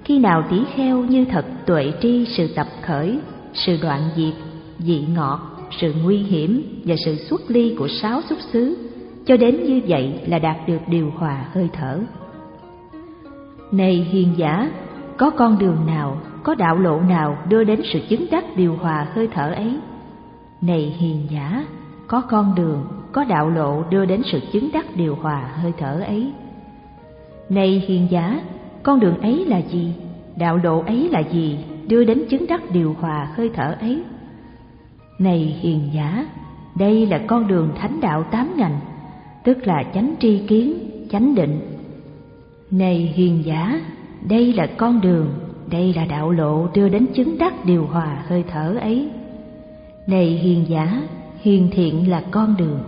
khi nào tỷ kheo như thật tuệ tri sự tập khởi, sự đoạn diệt, vị ngọt, sự nguy hiểm và sự xuất ly của sáu xúc xứ, cho đến như vậy là đạt được điều hòa hơi thở. Này hiền giả, có con đường nào, có đạo lộ nào đưa đến sự chứng đắc điều hòa hơi thở ấy? Này hiền giả, có con đường, có đạo lộ đưa đến sự chứng đắc điều hòa hơi thở ấy. Này hiền giả, con đường ấy là gì? Đạo lộ ấy là gì đưa đến chứng đắc điều hòa hơi thở ấy? Này hiền giả, đây là con đường thánh đạo tám ngành, tức là chánh tri kiến, chánh định. Này hiền giả, đây là con đường, đây là đạo lộ đưa đến chứng đắc điều hòa hơi thở ấy. Này hiền giả, hiền thiện là con đường.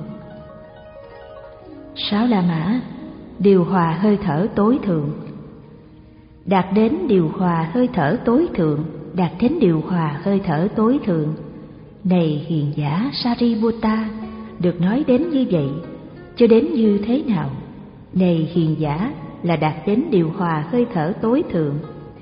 Sáu La Mã, điều hòa hơi thở tối thượng. Đạt đến điều hòa hơi thở tối thượng, đạt đến điều hòa hơi thở tối thượng. Này hiền giả Sariputta, được nói đến như vậy, cho đến như thế nào? Này hiền giả, là đạt đến điều hòa hơi thở tối thượng.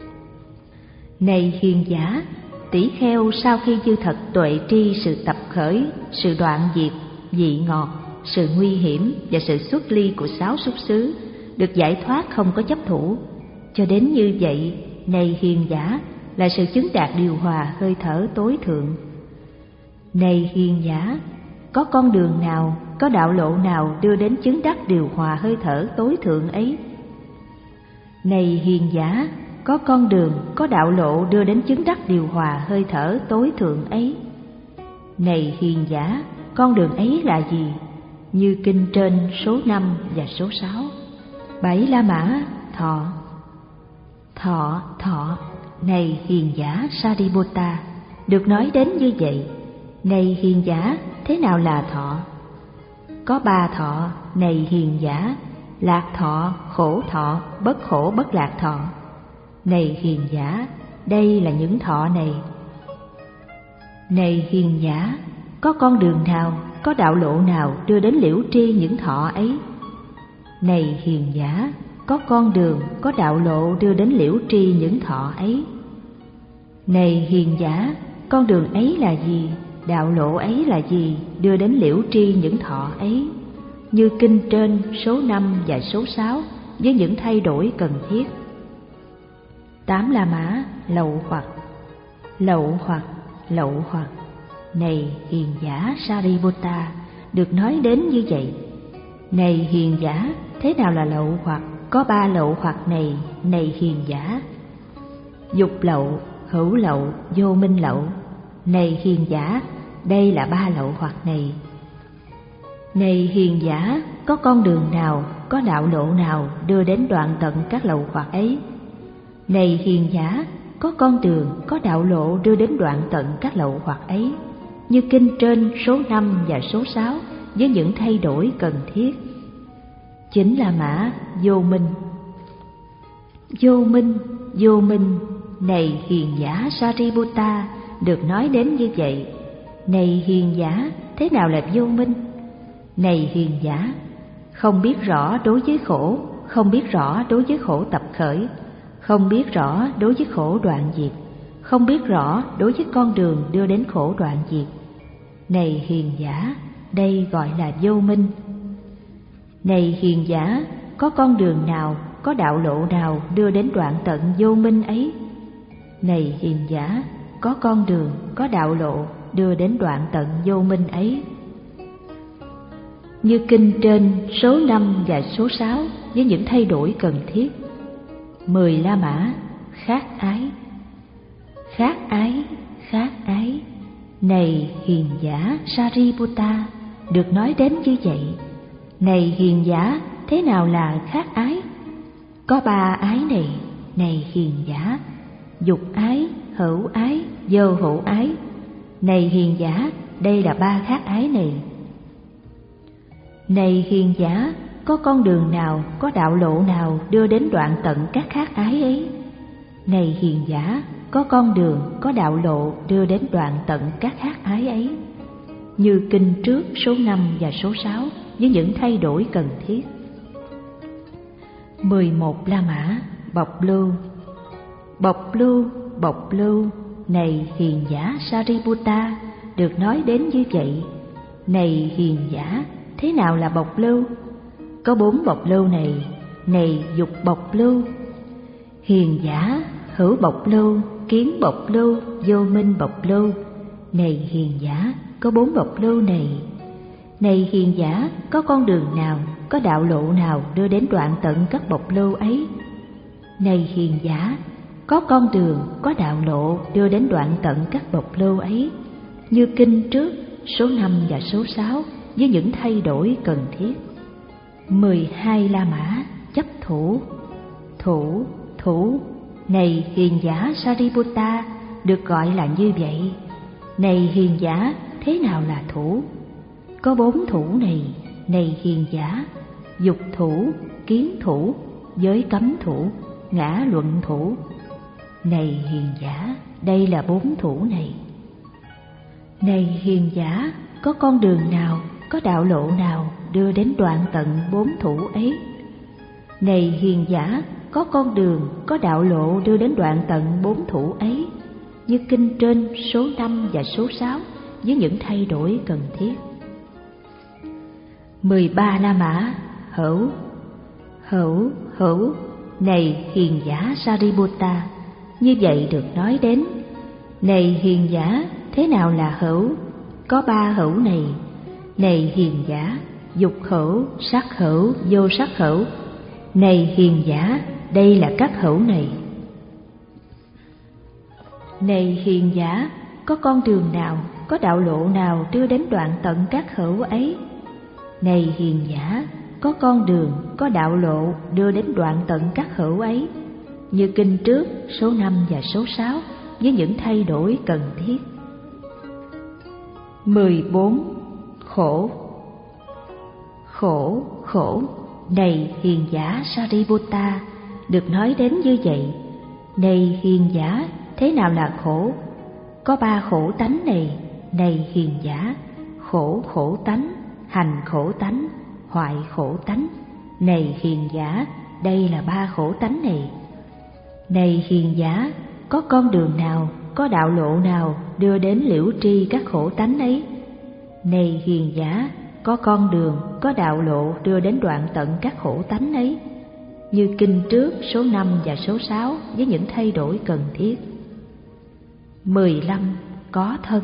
Này hiền giả, tỷ kheo sau khi dư thật tuệ tri sự tập khởi, sự đoạn diệt, vị ngọt, sự nguy hiểm và sự xuất ly của sáu xúc xứ, được giải thoát không có chấp thủ, cho đến như vậy, này hiền giả, là sự chứng đạt điều hòa hơi thở tối thượng. Này hiền giả, có con đường nào, có đạo lộ nào đưa đến chứng đắc điều hòa hơi thở tối thượng ấy? Này hiền giả, có con đường, có đạo lộ đưa đến chứng đắc điều hòa hơi thở tối thượng ấy. Này hiền giả, con đường ấy là gì? Như kinh trên số năm và số sáu. Bảy La Mã, thọ. Thọ, thọ, này hiền giả Sariputta, được nói đến như vậy. Này hiền giả, thế nào là thọ? Có ba thọ, này hiền giả: lạc thọ, khổ thọ, bất khổ bất lạc thọ. Này hiền giả, đây là những thọ này. Này hiền giả, có con đường nào, có đạo lộ nào đưa đến liễu tri những thọ ấy? Này hiền giả, có con đường, có đạo lộ đưa đến liễu tri những thọ ấy. Này hiền giả, con đường ấy là gì, đạo lộ ấy là gì đưa đến liễu tri những thọ ấy? Như kinh trên số năm và số sáu với những thay đổi cần thiết. Tám La Mã, lậu hoặc. Lậu hoặc, lậu hoặc, này hiền giả Sariputta, được nói đến như vậy. Này hiền giả, thế nào là lậu hoặc? Có ba lậu hoặc này, này hiền giả: dục lậu, hữu lậu, vô minh lậu. Này hiền giả, đây là ba lậu hoặc này. Này hiền giả, có con đường nào, có đạo lộ nào đưa đến đoạn tận các lậu hoặc ấy? Này hiền giả, có con đường, có đạo lộ đưa đến đoạn tận các lậu hoặc ấy. Như kinh trên số năm và số sáu với những thay đổi cần thiết. Chính là mã vô minh. Vô minh, vô minh, này hiền giả Sariputta, được nói đến như vậy. Này hiền giả, thế nào là vô minh? Này hiền giả, không biết rõ đối với khổ, không biết rõ đối với khổ tập khởi, không biết rõ đối với khổ đoạn diệt, không biết rõ đối với con đường đưa đến khổ đoạn diệt. Này hiền giả, đây gọi là vô minh. Này hiền giả, có con đường nào, có đạo lộ nào đưa đến đoạn tận vô minh ấy? Này hiền giả, có con đường, có đạo lộ đưa đến đoạn tận vô minh ấy. Như kinh trên số năm và số sáu với những thay đổi cần thiết. Mười La Mã, khác ái. Khác ái, khác ái, này hiền giả Sariputta, được nói đến như vậy. Này hiền giả, thế nào là khác ái? Có ba ái này, này hiền giả: dục ái, hữu ái, vô hữu ái. Này hiền giả, đây là ba khác ái này. Này hiền giả, có con đường nào, có đạo lộ nào đưa đến đoạn tận các khác ái ấy? Này hiền giả, có con đường, có đạo lộ đưa đến đoạn tận các khác ái ấy. Như kinh trước số năm và số sáu với những thay đổi cần thiết. Mười một La Mã, bộc lưu. Bộc lưu, bộc lưu, này hiền giả Sariputta, được nói đến như vậy. Này hiền giả, thế nào là bộc lưu? Có bốn bộc lưu này, này dục bộc lưu. Hiền giả, hữu bộc lưu, kiến bộc lưu, vô minh bộc lưu. Này hiền giả, có bốn bộc lưu này. Này hiền giả, có con đường nào, có đạo lộ nào đưa đến đoạn tận các bộc lưu ấy? Này hiền giả, có con đường, có đạo lộ đưa đến đoạn tận các bộc lưu ấy, như kinh trước số năm và số sáu với những thay đổi cần thiết. Mười hai La Mã chấp thủ, thủ, thủ, này hiền giả Sariputta, được gọi là như vậy. Này hiền giả, thế nào là thủ? Có bốn thủ này, này hiền giả: dục thủ, kiến thủ, giới cấm thủ, ngã luận thủ. Này hiền giả, đây là bốn thủ này. Này hiền giả, có con đường nào, có đạo lộ nào đưa đến đoạn tận bốn thủ ấy? Này hiền giả, có con đường, có đạo lộ đưa đến đoạn tận bốn thủ ấy, như kinh trên số năm và số sáu với những thay đổi cần thiết. Mười ba La Mã hữu, hữu, hữu, này hiền giả Sariputta, như vậy được nói đến. Này hiền giả, thế nào là hữu? Có ba hữu này. Này hiền giả, dục hữu, sắc hữu, vô sắc hữu. Này hiền giả, đây là các hữu này. Này hiền giả, có con đường nào, có đạo lộ nào đưa đến đoạn tận các hữu ấy? Này hiền giả, có con đường, có đạo lộ đưa đến đoạn tận các hữu ấy, như kinh trước số năm và số sáu với những thay đổi cần thiết. Mười bốn khổ, khổ, khổ, này hiền giả Sariputta, được nói đến như vậy. Này hiền giả, thế nào là khổ? Có ba khổ tánh này. Này hiền giả, khổ khổ tánh, hành khổ tánh, hoại khổ tánh. Này hiền giả, đây là ba khổ tánh này. Này hiền giả, có con đường nào, có đạo lộ nào đưa đến liễu tri các khổ tánh ấy? Này hiền giả, có con đường, có đạo lộ đưa đến đoạn tận các khổ tánh ấy, như kinh trước số năm và số sáu với những thay đổi cần thiết. Mười lăm có thân,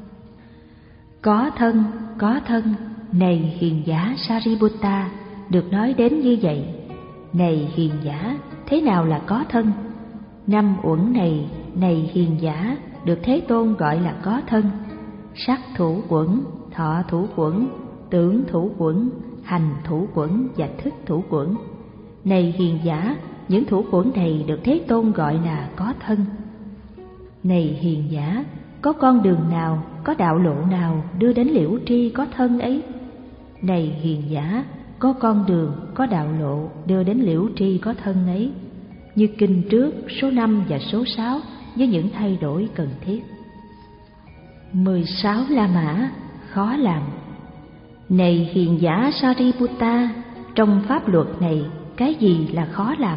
có thân, có thân, này hiền giả Sariputta, được nói đến như vậy. Này hiền giả, thế nào là có thân? Năm uẩn này, này hiền giả, được Thế Tôn gọi là có thân: sắc thủ uẩn, thọ thủ uẩn, tưởng thủ uẩn, hành thủ uẩn và thức thủ uẩn. Này hiền giả, những thủ uẩn này được Thế Tôn gọi là có thân. Này hiền giả, có con đường nào, có đạo lộ nào đưa đến liễu tri có thân ấy? Này hiền giả, có con đường, có đạo lộ đưa đến liễu tri có thân ấy, như kinh trước số năm và số sáu với những thay đổi cần thiết. Mười sáu La Mã khó làm. Này hiền giả Sariputta, trong pháp luật này cái gì là khó làm?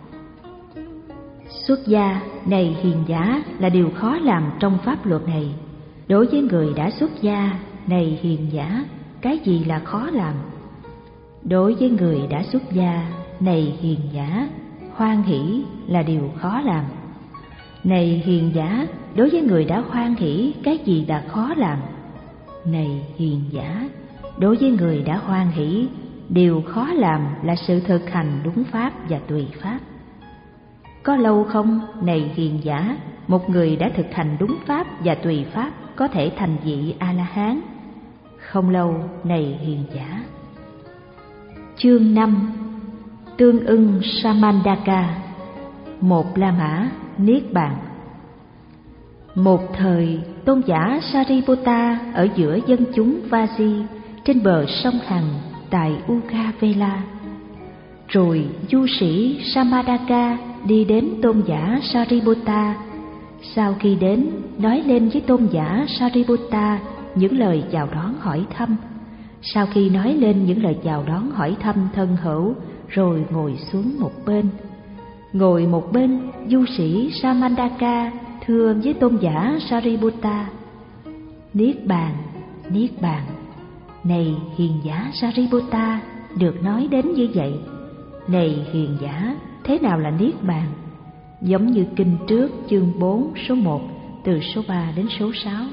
Xuất gia, này hiền giả, là điều khó làm trong pháp luật này. Đối với người đã xuất gia, này hiền giả, cái gì là khó làm? Đối với người đã xuất gia, này hiền giả, hoan hỷ là điều khó làm. Này hiền giả, đối với người đã hoan hỷ, cái gì là khó làm? Này hiền giả, đối với người đã hoan hỷ, điều khó làm là sự thực hành đúng pháp và tùy pháp. Có lâu không, này hiền giả, một người đã thực hành đúng pháp và tùy pháp có thể thành vị A-la-hán? Không lâu, này hiền giả. Chương năm tương ưng Samandaka. Một La Mã niết bàn. Một thời, tôn giả Sariputta ở giữa dân chúng Vaji trên bờ sông Hằng tại Ukhavela. Rồi du sĩ Samadaka đi đến tôn giả Sariputta. Sau khi đến, nói lên với tôn giả Sariputta những lời chào đón hỏi thăm. Sau khi nói lên những lời chào đón hỏi thăm thân hữu, rồi ngồi xuống một bên. Ngồi một bên, du sĩ Samandaka thưa với tôn giả Sariputta: Niết bàn, niết bàn. Này hiền giả Sariputta, được nói đến như vậy. Này hiền giả, thế nào là niết bàn? Giống như kinh trước chương bốn số một, từ số ba đến số sáu.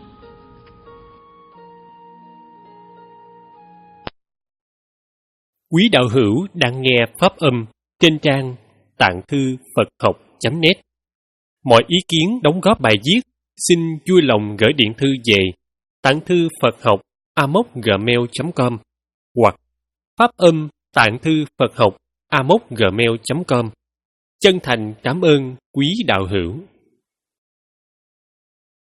Quý đạo hữu đang nghe pháp âm trên trang tạng thư Phật học chấm net. Mọi ý kiến đóng góp bài viết xin vui lòng gửi điện thư về tạng thư Phật học a m o c gmail chấm com hoặc pháp âm tạng thư Phật học a m o c gmail chấm com. Chân thành cảm ơn quý đạo hữu.